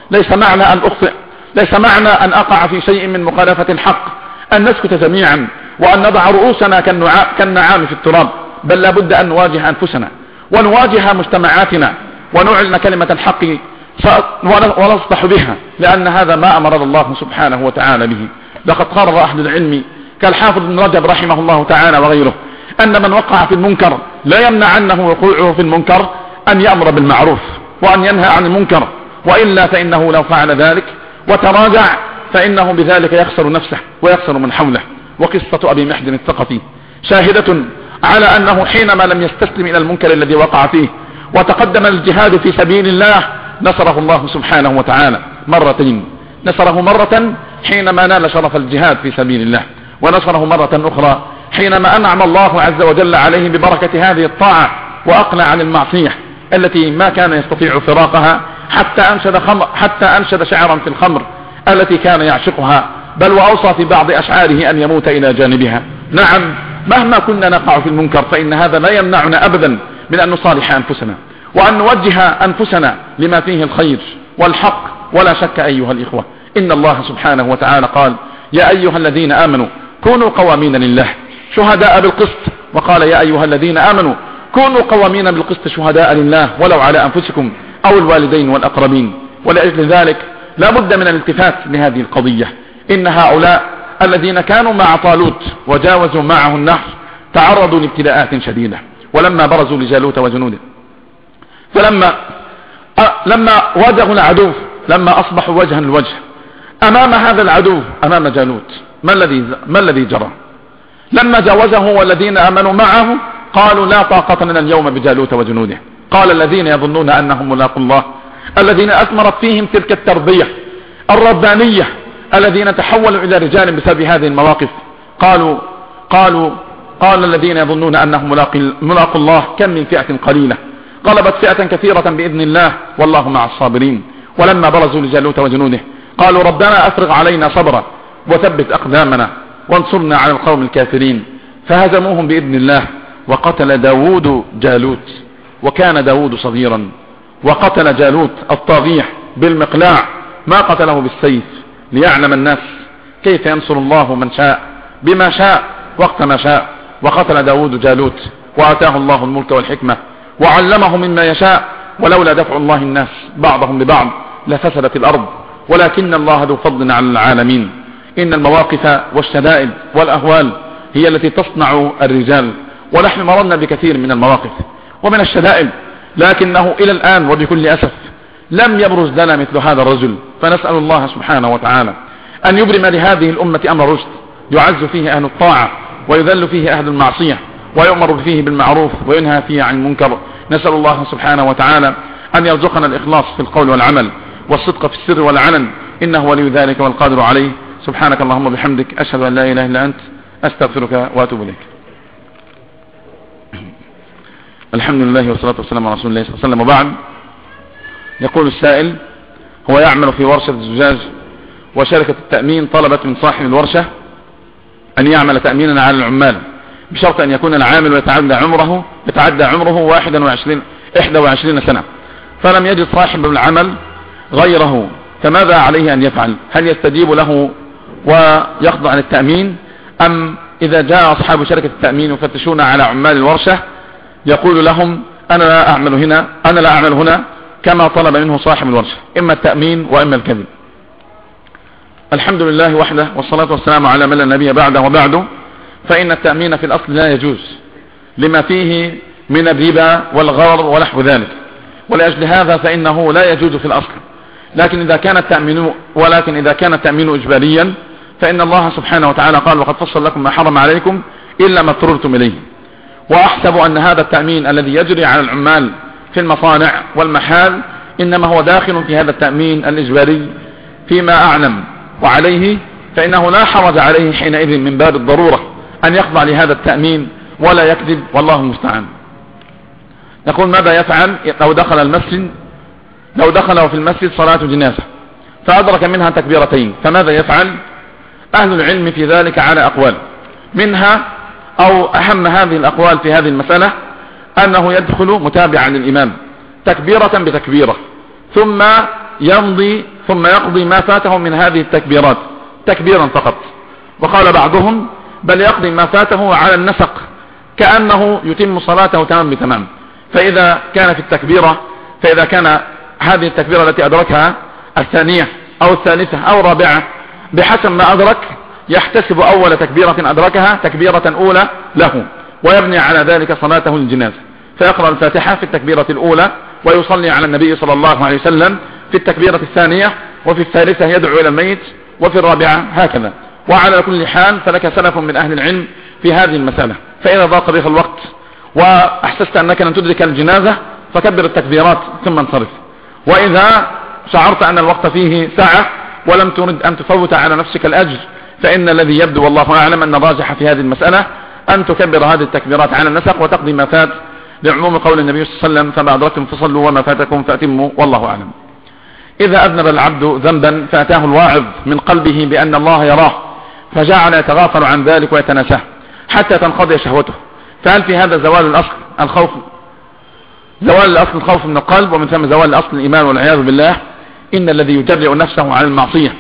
S2: ليس معنى أن أخطئ، ليس معنى أن أقع في شيء من مخالفة الحق أن نسكت جميعا وأن نضع رؤوسنا كالنعام في التراب، بل لابد أن نواجه أنفسنا ونواجه مجتمعاتنا ونعلن كلمة الحق ونصدح بها، لأن هذا ما أمر الله سبحانه وتعالى به. لقد قرر أهل العلم كالحافظ ابن رجب رحمه الله تعالى وغيره أن من وقع في المنكر لا يمنعنه وقوعه في المنكر أن يأمر بالمعروف وأن ينهى عن المنكر، وإلا فإنه لو فعل ذلك وتراجع فإنه بذلك يخسر نفسه ويخسر من حوله. وقصة أبي محجن الثقفي شاهدة على أنه حينما لم يستسلم إلى المنكر الذي وقع فيه وتقدم الجهاد في سبيل الله نصره الله سبحانه وتعالى مرتين. نصره مرة حينما نال شرف الجهاد في سبيل الله، ونصره مرة أخرى حينما أنعم الله عز وجل عليه ببركة هذه الطاعة وأقلع عن المعصية التي ما كان يستطيع فراقها حتى أنشد شعرا في الخمر التي كان يعشقها، بل وأوصى في بعض أشعاره أن يموت إلى جانبها. نعم، مهما كنا نقع في المنكر فإن هذا لا يمنعنا أبدا من أن نصالح أنفسنا وأن نوجه أنفسنا لما فيه الخير والحق. ولا شك أيها الإخوة إن الله سبحانه وتعالى قال: يا أيها الذين آمنوا كونوا قوامين لله شهداء بالقسط، وقال: يا أيها الذين آمنوا كونوا قوامين بالقسط شهداء لله ولو على أنفسكم أو الوالدين والأقربين. ولأجل ذلك لا بد من الالتفات لهذه القضية. إن هؤلاء الذين كانوا مع طالوت وجاوزوا معه النهر تعرضوا لابتلاءات شديدة، ولما برزوا لجالوت وجنوده لما واجهوا العدو، لما أصبحوا وجها لوجه أمام هذا العدو أمام جالوت، ما الذي جرى؟ لما جاوزه والذين آمنوا معه قالوا: لا طاقة لنا اليوم بجالوت وجنوده. قال الذين يظنون أنهم ملاقوا الله، الذين أثمرت فيهم تلك التربية الربانية، الذين تحولوا إلى رجال بسبب هذه المواقف، قال الذين يظنون أنهم ملاقوا الله: كم من فئة قليلة غلبت فئة كثيرة بإذن الله والله مع الصابرين. ولما برزوا لجالوت وجنوده قالوا: ربنا أفرغ علينا صبرا وثبت أقدامنا وانصرنا على القوم الكافرين. فهزموهم بإذن الله. وقتل داود جالوت، وكان داود صغيرا، وقتل جالوت الطاغية بالمقلاع، ما قتله بالسيف، ليعلم الناس كيف ينصر الله من شاء بما شاء وقت ما شاء. وقتل داود جالوت وآتاه الله الملك والحكمة وعلمه مما يشاء، ولولا دفع الله الناس بعضهم ببعض لفسدت الأرض ولكن الله ذو فضل على العالمين. إن المواقف والشدائد والأهوال هي التي تصنع الرجال، ونحن مررنا بكثير من المواقف ومن الشدائد، لكنه إلى الآن وبكل أسف لم يبرز لنا مثل هذا الرجل. فنسأل الله سبحانه وتعالى أن يبرم لهذه الأمة أمر رشد يعز فيه أهل الطاعة ويذل فيه أهل المعصية، ويؤمر فيه بالمعروف وينهى فيه عن المنكر. نسأل الله سبحانه وتعالى أن يرزقنا الإخلاص في القول والعمل والصدق في السر والعلن، إنه ولي ذلك والقادر عليه. سبحانك اللهم وبحمدك، أشهد أن لا إله إلا أنت، أستغفرك وأتوب إليك. الحمد لله والصلاة والسلام على رسول الله صلى الله عليه وسلم. وبعد، يقول السائل: هو يعمل في ورشة الزجاج وشركة التأمين طلبت من صاحب الورشة أن يعمل تأمينا على العمال بشرط أن يكون العامل يتعدى عمره 21 سنة، فلم يجد صاحب العمل غيره، فماذا عليه أن يفعل؟ هل يستجيب له ويخضع للتأمين، أم إذا جاء أصحاب شركة التأمين يفتشون على عمال الورشة يقول لهم: أنا لا أعمل هنا كما طلب منه صاحب الورشة، إما التأمين وإما الكذب. الحمد لله وحده، والصلاة والسلام على من لا نبي بعده وبعده. فإن التأمين في الأصل لا يجوز لما فيه من الربا والغرر ونحو ذلك، ولأجل هذا فإنه لا يجوز في الأصل. لكن إذا كان التأمين إجباريا فإن الله سبحانه وتعالى قال: وقد فصل لكم ما حرم عليكم إلا ما اضطررتم إليه. وأحسب أن هذا التأمين الذي يجري على العمال في المصانع والمحال إنما هو داخل في هذا التأمين الإجباري فيما أعلم، وعليه فإنه لا حرج عليه حينئذ من باب الضرورة أن يخضع لهذا التأمين ولا يكذب، والله المستعان. يقول: ماذا يفعل لو دخل في المسجد صلاة جنازة فأدرك منها تكبيرتين، فماذا يفعل؟ أهل العلم في ذلك على أقوال، منها أو أهم هذه الأقوال في هذه المسألة أنه يدخل متابعا للإمام تكبيرة بتكبيرة، ثم يمضي ثم يقضي ما فاته من هذه التكبيرات تكبيرا فقط. وقال بعضهم بل يقضي ما فاته على النسق كأنه يتم صلاته تمام بتمام. فإذا كان في التكبيرة، فإذا كان هذه التكبيرة التي أدركها الثانية أو الثالثة أو الرابعة بحسب ما أدرك، يحتسب أول تكبيرة أدركها تكبيرة أولى له، ويبني على ذلك صلاته الجنازة، فيقرأ الفاتحة في التكبيرة الأولى، ويصلي على النبي صلى الله عليه وسلم في التكبيرة الثانية، وفي الثالثة يدعو إلى الميت، وفي الرابعة هكذا. وعلى كل حال فلك سلف من أهل العلم في هذه المسألة. فإذا ضاق بك الوقت وأحسست أنك لن تدرك الجنازة فكبر التكبيرات ثم انصرف. وإذا شعرت أن الوقت فيه ساعة ولم ترد أن تفوت على نفسك الأجر، فإن الذي يبدو والله أعلم أن الراجح في هذه المسألة أن تكبر هذه التكبيرات على النسق وتقضي ما فات، لعموم قول النبي صلى الله عليه وسلم فما أدركتم فصلوا وما فاتكم فأتموا والله أعلم. إذا أذنب العبد ذنبا فأتاه الواعظ من قلبه بأن الله يراه، فجعل يتغافل عن ذلك ويتناساه حتى تنقضي شهوته، فهل في هذا زوال الأصل الخوف، زوال الأصل الخوف من القلب، ومن ثم زوال الأصل الإيمان والعياذ بالله؟ إن الذي يجرئ نفسه على المعصية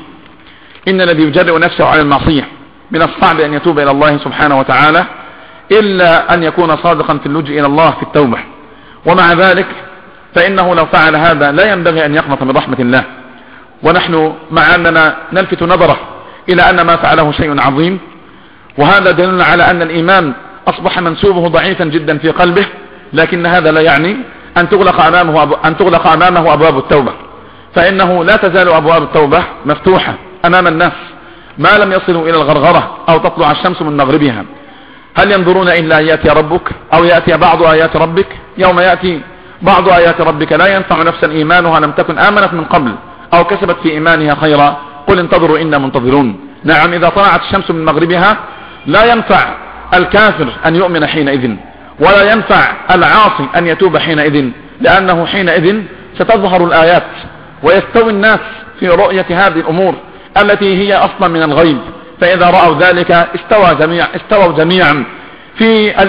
S2: من الصعب أن يتوب إلى الله سبحانه وتعالى إلا أن يكون صادقا في اللجوء إلى الله في التوبة. ومع ذلك فإنه لو فعل هذا لا ينبغي أن يقنط من رحمة الله. ونحن مع أننا نلفت نظره إلى أن ما فعله شيء عظيم، وهذا دليل على أن الإيمان أصبح منسوبه ضعيفا جدا في قلبه، لكن هذا لا يعني أن تغلق أمامه أبواب التوبة، فإنه لا تزال أبواب التوبة مفتوحة أمام الناس ما لم يصلوا إلى الغرغرة أو تطلع الشمس من مغربها. هل ينظرون إلا أن يأتي ربك أو يأتي بعض آيات ربك؟ يوم يأتي بعض آيات ربك لا ينفع نفسا إيمانها لم تكن آمنت من قبل أو كسبت في إيمانها خيرا قل انتظروا إنا منتظرون. نعم، إذا طلعت الشمس من مغربها لا ينفع الكافر أن يؤمن حينئذ، ولا ينفع العاصي أن يتوب حينئذ، لأنه حينئذ ستظهر الآيات ويستوي الناس في رؤية هذه الأمور التي هي أصلا من الغيب. فإذا رأوا ذلك استووا جميعا في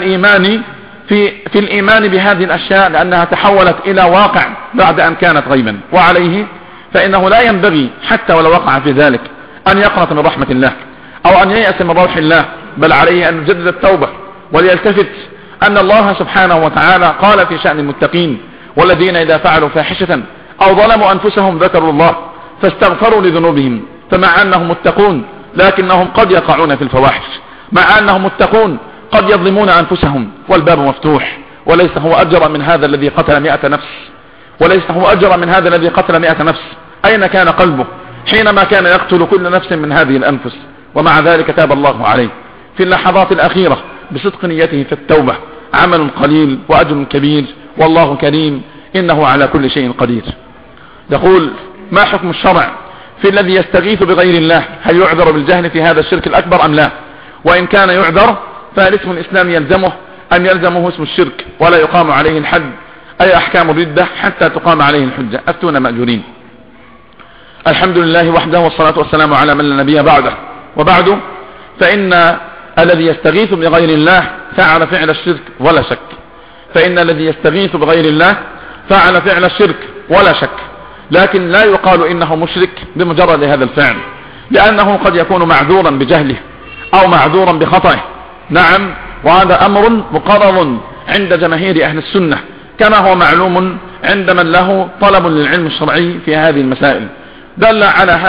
S2: الإيمان بهذه الأشياء، لأنها تحولت إلى واقع بعد أن كانت غيبا. وعليه فإنه لا ينبغي حتى ولو وقع في ذلك أن يقنط من رحمة الله أو أن ييأس من روح الله، بل عليه أن يجدد التوبة وليلتفت أن الله سبحانه وتعالى قال في شأن المتقين والذين إذا فعلوا فاحشة أو ظلموا أنفسهم ذكروا الله فاستغفروا لذنوبهم. فمع أنهم متقون لكنهم قد يقعون في الفواحش، مع أنهم متقون قد يظلمون أنفسهم، والباب مفتوح. وليس هو أجر من هذا الذي قتل 100 نفس، وليس هو أجر من هذا الذي قتل 100 نفس. أين كان قلبه حينما كان يقتل كل نفس من هذه الأنفس؟ ومع ذلك تاب الله عليه في اللحظات الأخيرة بصدق نيته في التوبة. عمل قليل وأجر كبير، والله كريم إنه على كل شيء قدير. يقول ما حكم الشرع في الذي يستغيث بغير الله؟ هل يعذر بالجهل في هذا الشرك الأكبر أم لا؟ وإن كان يعذر فالاسم الإسلام يلزمه أن يلزمه اسم الشرك ولا يقام عليه الحد، أي أحكام الردة حتى تقام عليه الحجة. أفتونا مأجورين. الحمد لله وحده والصلاة والسلام على من لا نبي بعده. وبعد، فإن الذي يستغيث بغير الله فعل فعل الشرك ولا شك، فإن الذي يستغيث بغير الله فعل فعل الشرك ولا شك، لكن لا يقال إنه مشرك بمجرد هذا الفعل، لأنه قد يكون معذورا بجهله أو معذورا بخطئه. نعم، وهذا أمر مقرر عند جماهير أهل السنة، كما هو معلوم عند من له طلب للعلم الشرعي في هذه المسائل. دل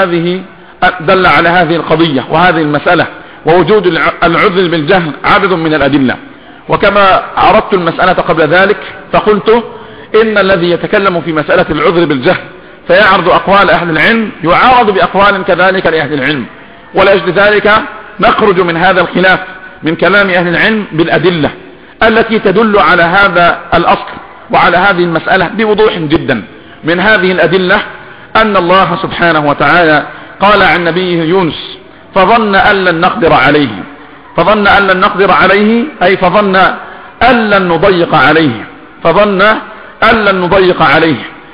S2: على هذه القضية وهذه المسألة ووجود العذر بالجهل عدد من الأدلة. وكما عرضت المسألة قبل ذلك فقلت إن الذي يتكلم في مسألة العذر بالجهل فيعرض أقوال أهل العلم يعارض بأقوال كذلك لأهل العلم، ولأجل ذلك نخرج من هذا الخلاف من كلام أهل العلم بالأدلة التي تدل على هذا الأصل وعلى هذه المسألة بوضوح جدا. من هذه الأدلة أن الله سبحانه وتعالى قال عن نبيه يونس فظن أن لن نقدر عليه، فظن أن لن نقدر عليه أي فظن أن لن نضيق عليه، فظن أن لن نضيق عليه.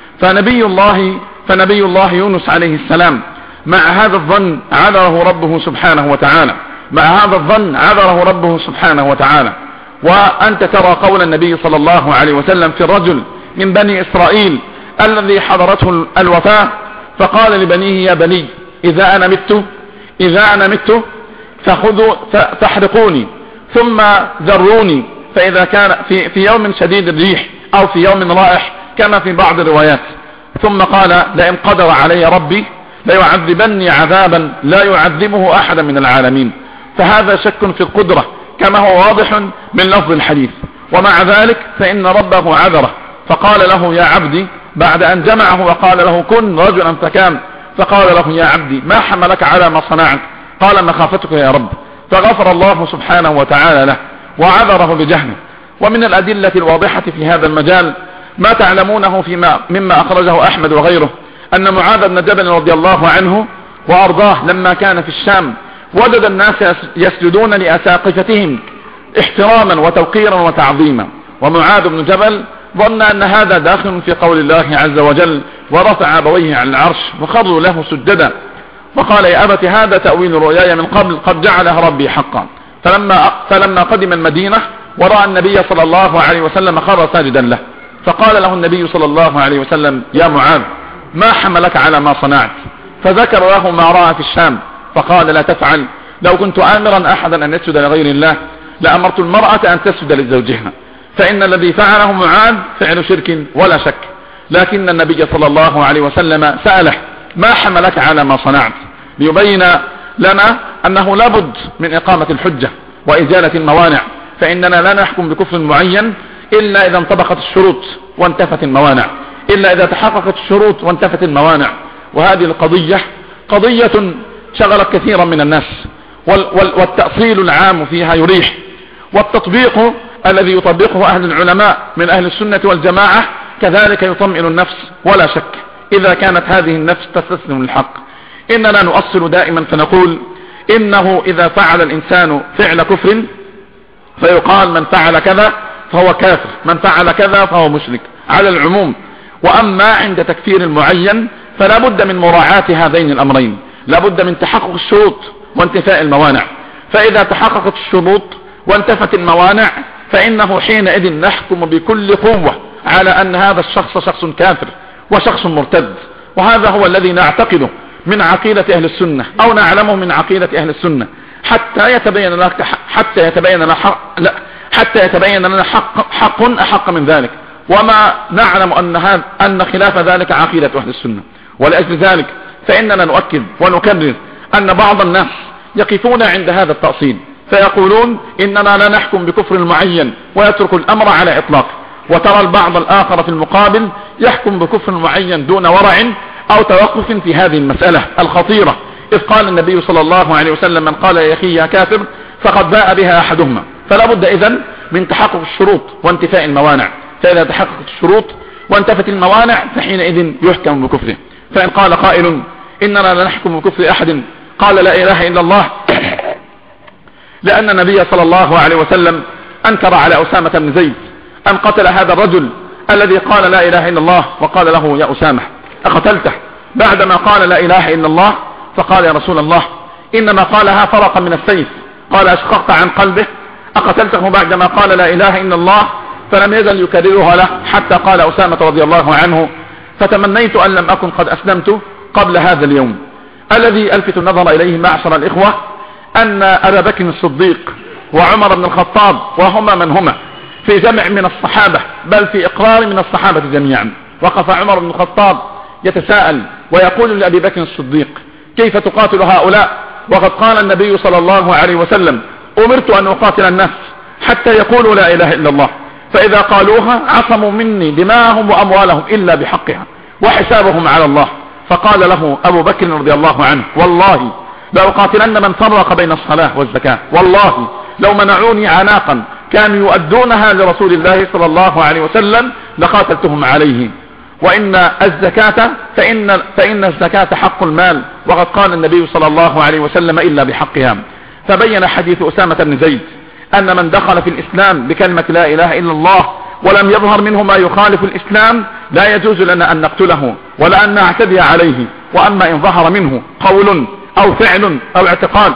S2: فنبي الله يونس عليه السلام مع هذا الظن عذره ربه سبحانه وتعالى، مع هذا الظن عذره ربه سبحانه وتعالى. وأنت ترى قول النبي صلى الله عليه وسلم في الرجل من بني إسرائيل الذي حضرته الوفاة فقال لبنيه: يا بني إذا أنا مت فخذوا فاحرقوني ثم ذروني، فإذا كان في يوم شديد الريح أو في يوم رائح كما في بعض الروايات. ثم قال: لئن قدر علي ربي ليعذبني عذابا لا يعذبه أحدا من العالمين. فهذا شك في القدرة كما هو واضح من لفظ الحديث. ومع ذلك فإن ربه عذره فقال له: يا عبدي، بعد أن جمعه وقال له: كن رجلا فكان، فقال له: يا عبدي ما حملك على ما صنعت؟ قال: مخافتك يا رب. فغفر الله سبحانه وتعالى له وعذره بجهله. ومن الأدلة الواضحة في هذا المجال ما تعلمونه مما أخرجه أحمد وغيره، أن معاذ بن جبل رضي الله عنه وأرضاه لما كان في الشام وجد الناس يسجدون لأساقفتهم احتراما وتوقيرا وتعظيما، ومعاذ بن جبل ظن أن هذا داخل في قول الله عز وجل: ورفع أبويه عن العرش وخروا له سجدا، وقال: يا أبت هذا تأويل رؤياي من قبل قد جعلها ربي حقا. فلما قدم المدينة ورأى النبي صلى الله عليه وسلم خر ساجدا له، فقال له النبي صلى الله عليه وسلم: يا معاذ ما حملك على ما صنعت؟ فذكر له ما رأى في الشام، فقال: لا تفعل، لو كنت آمرا أحدا أن يسجد لغير الله لأمرت المرأة أن تسجد لزوجها، فإن الذي فعله معاذ فعل شرك ولا شك. لكن النبي صلى الله عليه وسلم سأله: ما حملك على ما صنعت؟ ليبين لنا أنه لابد من إقامة الحجة وإزالة الموانع، فإننا لا نحكم بكفر معين إلا إذا انطبقت الشروط وانتفت الموانع، إلا إذا تحققت الشروط وانتفت الموانع. وهذه القضية قضية شغلت كثيرا من الناس، والتأصيل العام فيها يريح، والتطبيق الذي يطبقه أهل العلماء من أهل السنة والجماعة كذلك يطمئن النفس ولا شك إذا كانت هذه النفس تستسلم للحق. إننا نؤصل دائما فنقول: إنه إذا فعل الإنسان فعل كفر فيقال من فعل كذا فهو كافر، من فعل كذا فهو مشرك على العموم. وأما عند تكفير المعين فلا بد من مراعاة هذين الأمرين، لا بد من تحقق الشروط وانتفاء الموانع. فإذا تحققت الشروط وانتفت الموانع فإنه حينئذ نحكم بكل قوة على أن هذا الشخص شخص كافر وشخص مرتد. وهذا هو الذي نعتقده من عقيدة أهل السنة أو نعلمه من عقيدة أهل السنة حتى يتبين لنا حق أحق من ذلك، وما نعلم أن خلاف ذلك عقيدة أهل السنة. ولأجل ذلك فإننا نؤكد ونكرر أن بعض الناس يقفون عند هذا التأصيل فيقولون: إننا لا نحكم بكفر المعين ويترك الأمر على إطلاق. وترى البعض الآخر في المقابل يحكم بكفر معين دون ورع أو توقف في هذه المسألة الخطيرة، إذ قال النبي صلى الله عليه وسلم: من قال يا أخي يا كافر فقد باء بها أحدهما. فلا بد إذن من تحقق الشروط وانتفاء الموانع، فإذا تحققت الشروط وانتفت الموانع فحينئذ يحكم بكفره. فإن قال قائل: إننا لا نحكم بكفر أحد قال لا إله إلا الله، لأن النبي صلى الله عليه وسلم أنكر على أسامة بن زيد أن قتل هذا الرجل الذي قال لا إله إلا الله، وقال له: يا أسامة أقتلته بعدما قال لا إله إلا الله؟ فقال: يا رسول الله إنما قالها فرقا من السيف. قال: أشققت عن قلبه؟ أقتلته بعدما قال لا إله إلا الله؟ فلم يزل يكررها له حتى قال أسامة رضي الله عنه: فتمنيت أن لم أكن قد أسلمت قبل هذا اليوم. الذي ألفت النظر إليه معشر الإخوة أن أبا بكر الصديق وعمر بن الخطاب وهما من هما في جمع من الصحابة، بل في إقرار من الصحابة جميعا، وقف عمر بن الخطاب يتساءل ويقول لأبي بكر الصديق: كيف تقاتل هؤلاء وقد قال النبي صلى الله عليه وسلم: أمرت أن أقاتل الناس حتى يقولوا لا إله إلا الله، فإذا قالوها عصموا مني دماءهم وأموالهم إلا بحقها وحسابهم على الله. فقال له أبو بكر رضي الله عنه: والله لأقاتلن من فرق بين الصلاة والزكاة، والله لو منعوني عناقا كانوا يؤدونها لرسول الله صلى الله عليه وسلم لقاتلتهم عليه. وإن الزكاة فإن الزكاة حق المال، وقد قال النبي صلى الله عليه وسلم: إلا بحقها. فبين حديث أسامة بن زيد أن من دخل في الإسلام بكلمة لا إله إلا الله ولم يظهر منه ما يخالف الإسلام لا يجوز لنا أن نقتله ولا أن نعتدي عليه. وأما إن ظهر منه قول أو فعل أو اعتقاد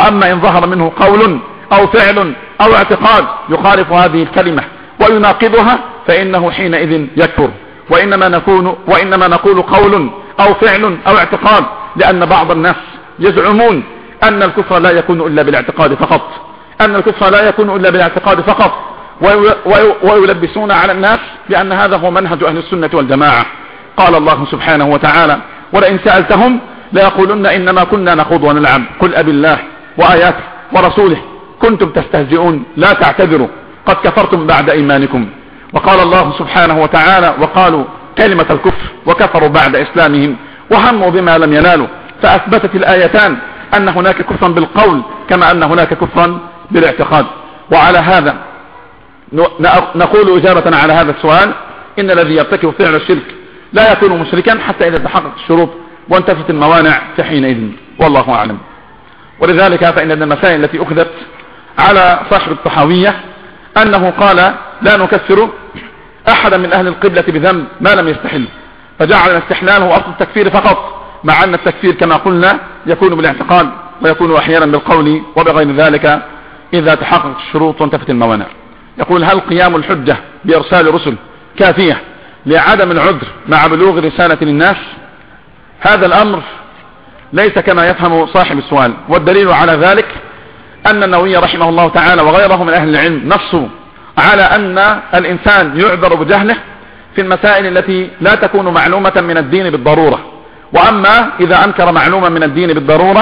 S2: أو اعتقاد يخالف هذه الكلمة ويناقضها فإنه حينئذ يكفر. وإنما نقول قول أو فعل أو اعتقاد، لأن بعض الناس يزعمون أن الكفر لا يكون إلا بالاعتقاد فقط، أن الكفر لا يكون إلا بالاعتقاد فقط، ويلبسون على الناس بأن هذا هو منهج أهل السنة والجماعة. قال الله سبحانه وتعالى: ولئن سألتهم ليقولن إنما كنا نخوض ونلعب قل أبي الله وآياته ورسوله كنتم تستهزئون لا تعتذروا قد كفرتم بعد إيمانكم. وقال الله سبحانه وتعالى: وقالوا كلمة الكفر وكفروا بعد إسلامهم وهموا بما لم ينالوا. فأثبتت الآيتان أن هناك كفرا بالقول كما أن هناك كفرا بالاعتقاد. وعلى هذا نقول إجابة على هذا السؤال: إن الذي يرتكب فعل الشرك لا يكون مشركا حتى إذا تحقق الشروط وانتفت الموانع في حينئذ، والله أعلم. ولذلك فإن المسائل التي أخذت على صاحب الطحاوية أنه قال: لا نكفر أحدا من أهل القبلة بذنب ما لم يستحل، فجعل الاستحلال هو أصل التكفير فقط، مع أن التكفير كما قلنا يكون بالاعتقاد ويكون أحيانا بالقول وبغير ذلك إذا تحققت الشروط وانتفت الموانع. يقول: هل قيام الحجة بإرسال رسل كافية لعدم العذر مع بلوغ رسالة للناس؟ هذا الأمر ليس كما يفهم صاحب السؤال، والدليل على ذلك أن النووي رحمه الله تعالى وغيره من أهل العلم نصوا على أن الإنسان يعذر بجهله في المسائل التي لا تكون معلومة من الدين بالضرورة، وأما إذا أنكر معلومة من الدين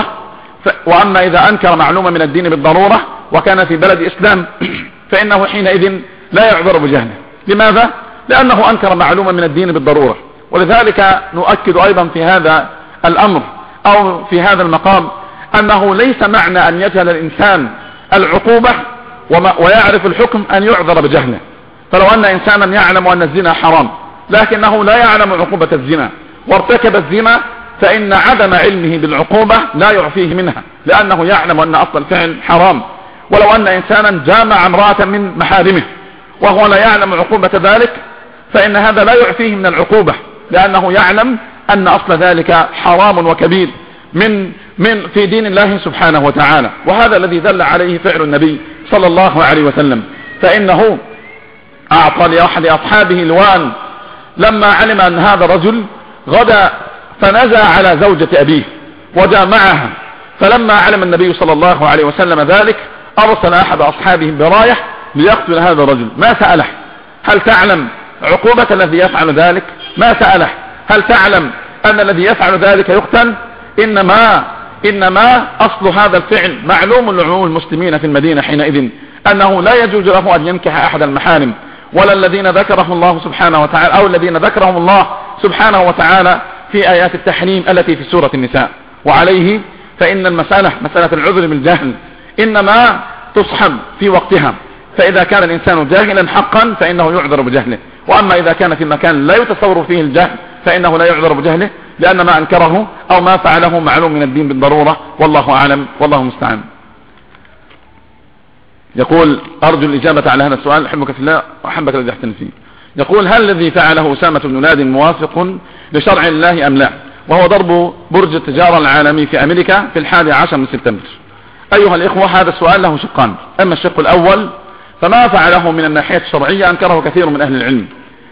S2: بالضرورة وكان في بلد إسلام فإنه حينئذ لا يعذر بجهله. لماذا؟ لأنه أنكر معلومة من الدين بالضرورة. ولذلك نؤكد أيضا في هذا الأمر أو في هذا المقام أنه ليس معنى أن يجهل الإنسان العقوبة ويعرف الحكم أن يعذر بجهله. فلو أن إنسانا يعلم أن الزنا حرام لكنه لا يعلم عقوبة الزنا وارتكب الزنا، فإن عدم علمه بالعقوبة لا يعفيه منها، لأنه يعلم أن أصل الفعل حرام. ولو أن إنسانا جامع امرأة من محارمه وهو لا يعلم عقوبة ذلك، فإن هذا لا يعفيه من العقوبة، لأنه يعلم أن أصل ذلك حرام وكبير من في دين الله سبحانه وتعالى. وهذا الذي دل عليه فعل النبي صلى الله عليه وسلم، فإنه أعطى لأحد أصحابه لواء لما علم أن هذا الرجل غدا فنزع على زوجة أبيه وجامعها، فلما علم النبي صلى الله عليه وسلم ذلك أرسل أحد أصحابه براية ليقتل هذا الرجل. ما سأله: هل تعلم عقوبة الذي يفعل ذلك؟ ما سأله: هل تعلم أن الذي يفعل ذلك يقتل؟ إنما أصل هذا الفعل معلوم لعموم المسلمين في المدينة حينئذ أنه لا يجوز له أن ينكح أحد المحارم، ولا الذين ذكرهم الله سبحانه وتعالى أو الذين ذكرهم الله سبحانه وتعالى في آيات التحريم التي في سورة النساء. وعليه فإن مسألة العذر بالجهل إنما تصحب في وقتها، فإذا كان الإنسان جاهلا حقا فإنه يعذر بجهله، وأما إذا كان في مكان لا يتصور فيه الجهل فإنه لا يعذر بجهله، لأن ما أنكره أو ما فعله معلوم من الدين بالضرورة، والله أعلم والله المستعان. يقول: أرجو الإجابة على هذا السؤال، أحبك في الله وأحبك الذي أحسن فيه. يقول: هل الذي فعله أسامة بن لادن موافق لشرع الله أم لا؟ وهو ضرب برج التجارة العالمي في أمريكا في 11 من سبتمبر. أيها الإخوة، هذا السؤال له شقان: أما الشق الأول فما فعله من الناحية الشرعية أنكره كثير من أهل العلم،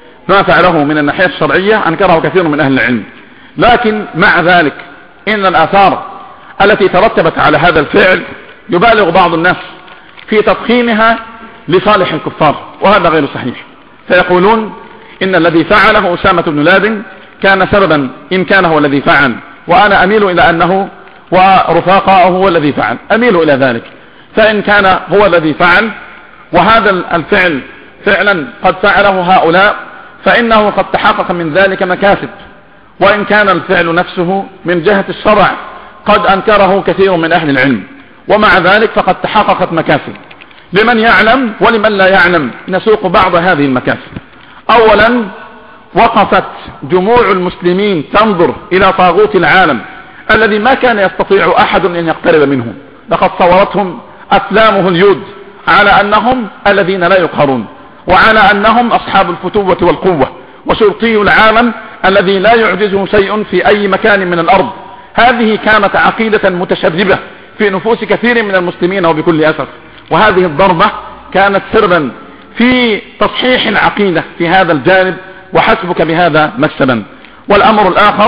S2: لكن مع ذلك إن الآثار التي ترتبت على هذا الفعل يبالغ بعض الناس في تضخيمها لصالح الكفار، وهذا غير صحيح. فيقولون إن الذي فعله أسامة بن لادن كان سببا إن كان هو الذي فعل، وأنا أميل إلى أنه ورفاقه هو الذي فعل، أميل إلى ذلك. فإن كان هو الذي فعل وهذا الفعل فعلا قد فعله هؤلاء فإنه قد تحقق من ذلك مكاسب، وإن كان الفعل نفسه من جهة الشرع قد أنكره كثير من أهل العلم، ومع ذلك فقد تحققت مكاسب لمن يعلم ولمن لا يعلم. نسوق بعض هذه المكاسب. أولا، وقفت جموع المسلمين تنظر إلى طاغوت العالم الذي ما كان يستطيع أحد أن يقترب منه، لقد صورتهم أفلام هوليود على أنهم الذين لا يقهرون، وعلى أنهم أصحاب الفتوة والقوة، وشرطي العالم الذي لا يعجزه شيء في أي مكان من الأرض. هذه كانت عقيدة متشربة في نفوس كثير من المسلمين وبكل أسف، وهذه الضربة كانت سربا في تصحيح العقيدة في هذا الجانب، وحسبك بهذا مكسبا. والأمر الآخر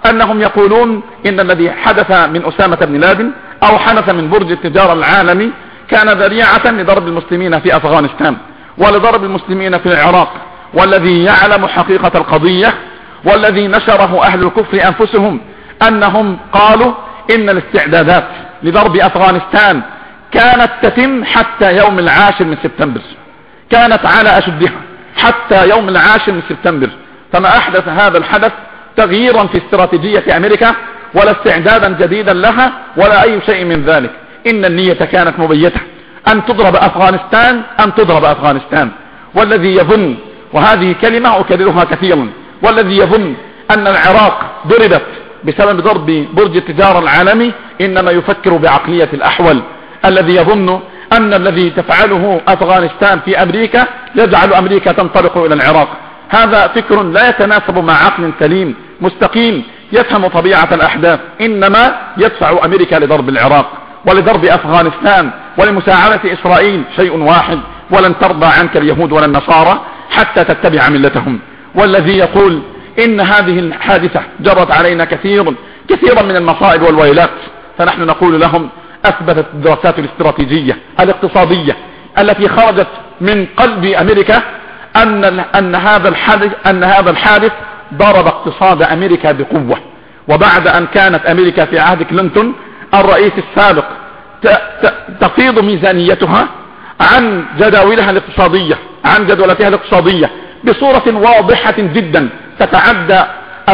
S2: أنهم يقولون إن الذي حدث من أسامة بن لادن أو حدث من برج التجارة العالمي كان ذريعة لضرب المسلمين في أفغانستان ولضرب المسلمين في العراق. والذي يعلم حقيقة القضية والذي نشره أهل الكفر أنفسهم أنهم قالوا إن الاستعدادات لضرب أفغانستان كانت تتم حتى يوم 10 من سبتمبر، كانت على أشدها حتى يوم 10 من سبتمبر. فما أحدث هذا الحدث تغييرا في استراتيجية أمريكا ولا استعدادا جديدا لها ولا أي شيء من ذلك. إن النية كانت مبيتة أن تضرب أفغانستان. والذي يظن، وهذه كلمة أكررها كثيرا، والذي يظن أن العراق ضربت بسبب ضرب برج التجارة العالمي إنما يفكر بعقلية الأحول. الذي يظن أن الذي تفعله أفغانستان في أمريكا يجعل أمريكا تنطلق إلى العراق، هذا فكر لا يتناسب مع عقل سليم مستقيم يفهم طبيعة الأحداث. إنما يدفع أمريكا لضرب العراق ولضرب أفغانستان ولمساعدة إسرائيل شيء واحد: ولن ترضى عنك اليهود ولا النصارى حتى تتبع ملتهم. والذي يقول إن هذه الحادثة جرت علينا كثيرا من المصائب والويلات، فنحن نقول لهم: أثبتت الدراسات الاستراتيجية الاقتصادية التي خرجت من قلب أمريكا أن هذا الحادث ضرب اقتصاد أمريكا بقوة. وبعد أن كانت أمريكا في عهد كلينتون الرئيس السابق تفيض ميزانيتها عن جداولها الاقتصادية بصورة واضحة جدا تتعدى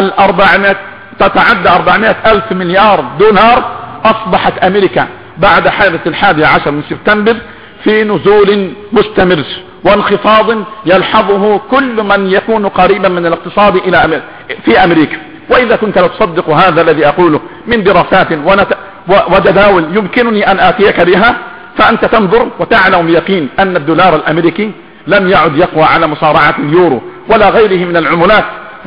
S2: 400 ألف مليار دولار، أصبحت أمريكا بعد حادث 11 من سبتمبر في نزول مستمر وانخفاض يلحظه كل من يكون قريبا من الاقتصاد في أمريكا. وإذا كنت لا تصدق هذا الذي أقوله من دراسات وجداول يمكنني أن آتيك بها، فأنت تنظر وتعلم بيقين أن الدولار الأمريكي لم يعد يقوى على مصارعة اليورو ولا غيره من العملات،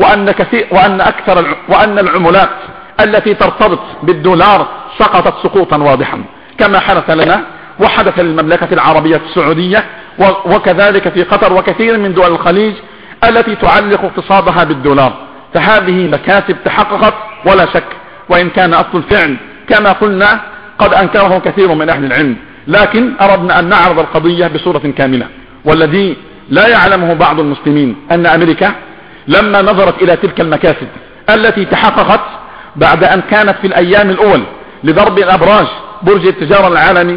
S2: وأن العملات التي ترتبط بالدولار سقطت سقوطا واضحا، كما حدث لنا وحدث للمملكة العربية السعودية وكذلك في قطر وكثير من دول الخليج التي تعلق اقتصادها بالدولار. فهذه مكاسب تحققت ولا شك، وإن كان أصل الفعل كما قلنا قد أنكره كثير من أهل العلم، لكن أردنا أن نعرض القضية بصورة كاملة. والذي لا يعلمه بعض المسلمين أن أمريكا لما نظرت إلى تلك المكاسب التي تحققت بعد أن كانت في الأيام الأول لضرب الأبراج برج التجارة العالمي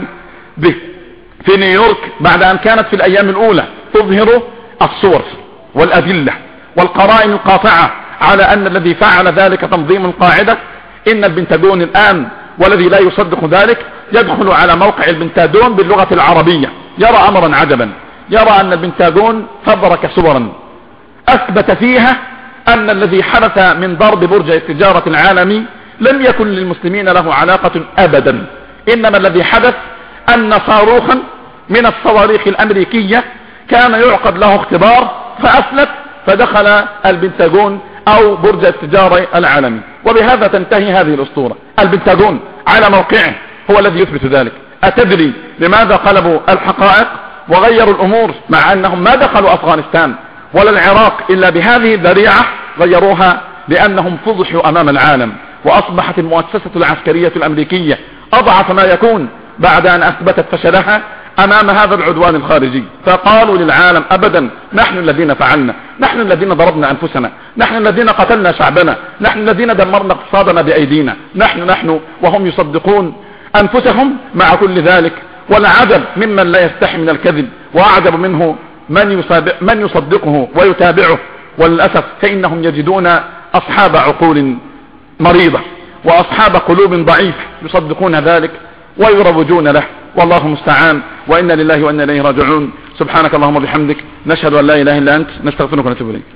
S2: في نيويورك، بعد أن كانت في الأيام الأولى تظهر الصور والأدلة والقرائن القاطعة على أن الذي فعل ذلك تنظيم القاعدة، إن البنتاغون الآن والذي لا يصدق ذلك يدخل على موقع البنتاغون باللغة العربية يرى أمرا عجبا، يرى أن البنتاغون فبرك صورا أثبت فيها أن الذي حدث من ضرب برج التجارة العالمي لم يكن للمسلمين له علاقة أبدا، إنما الذي حدث أن صاروخا من الصواريخ الأمريكية كان يعقد له اختبار فأفلت فدخل البنتاغون أو برج التجارة العالمي. وبهذا تنتهي هذه الأسطورة. البنتاغون على موقعه هو الذي يثبت ذلك. أتدري لماذا قلبوا الحقائق وغيروا الأمور مع أنهم ما دخلوا أفغانستان ولا العراق إلا بهذه الذريعة؟ غيروها لأنهم فضحوا أمام العالم، وأصبحت المؤسسة العسكرية الأمريكية أضعف ما يكون بعد أن أثبتت فشلها أمام هذا العدوان الخارجي. فقالوا للعالم: أبدا، نحن الذين فعلنا، نحن الذين ضربنا أنفسنا، نحن الذين قتلنا شعبنا، نحن الذين دمرنا اقتصادنا بأيدينا، نحن. وهم يصدقون أنفسهم مع كل ذلك. والعجب ممن لا يستحي من الكذب، وأعجب منه من يصدقه ويتابعه. وللأسف فإنهم يجدون أصحاب عقول مريضة وأصحاب قلوب ضعيفة يصدقون ذلك ويروجون له، والله المستعان. وإنا لله وإنا إليه راجعون. سبحانك اللهم وبحمدك، نشهد أن لا إله إلا أنت، نستغفرك ونتوب إليك.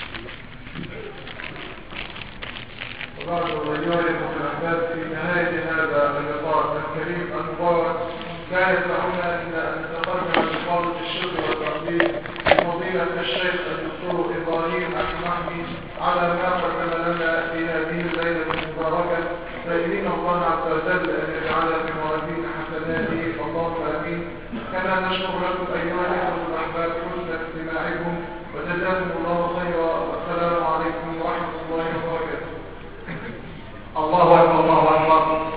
S1: لا يدعونا إلا أن نتقدم بفضل الشكر والتقدير لفضيلة الشيخ الدكتور إبراهيم أحمد على ما قدم لنا في هذه الليلة المباركة، سائلين الله عز وجل أن يجعل في موازين حسناته، اللهم آمين. كما نشكر لكم أيها الأخوة الأحباب حسن استماعكم، وجزاكم الله خيرا، والسلام عليكم ورحمة الله وبركاته. الله أكبر الله أكبر.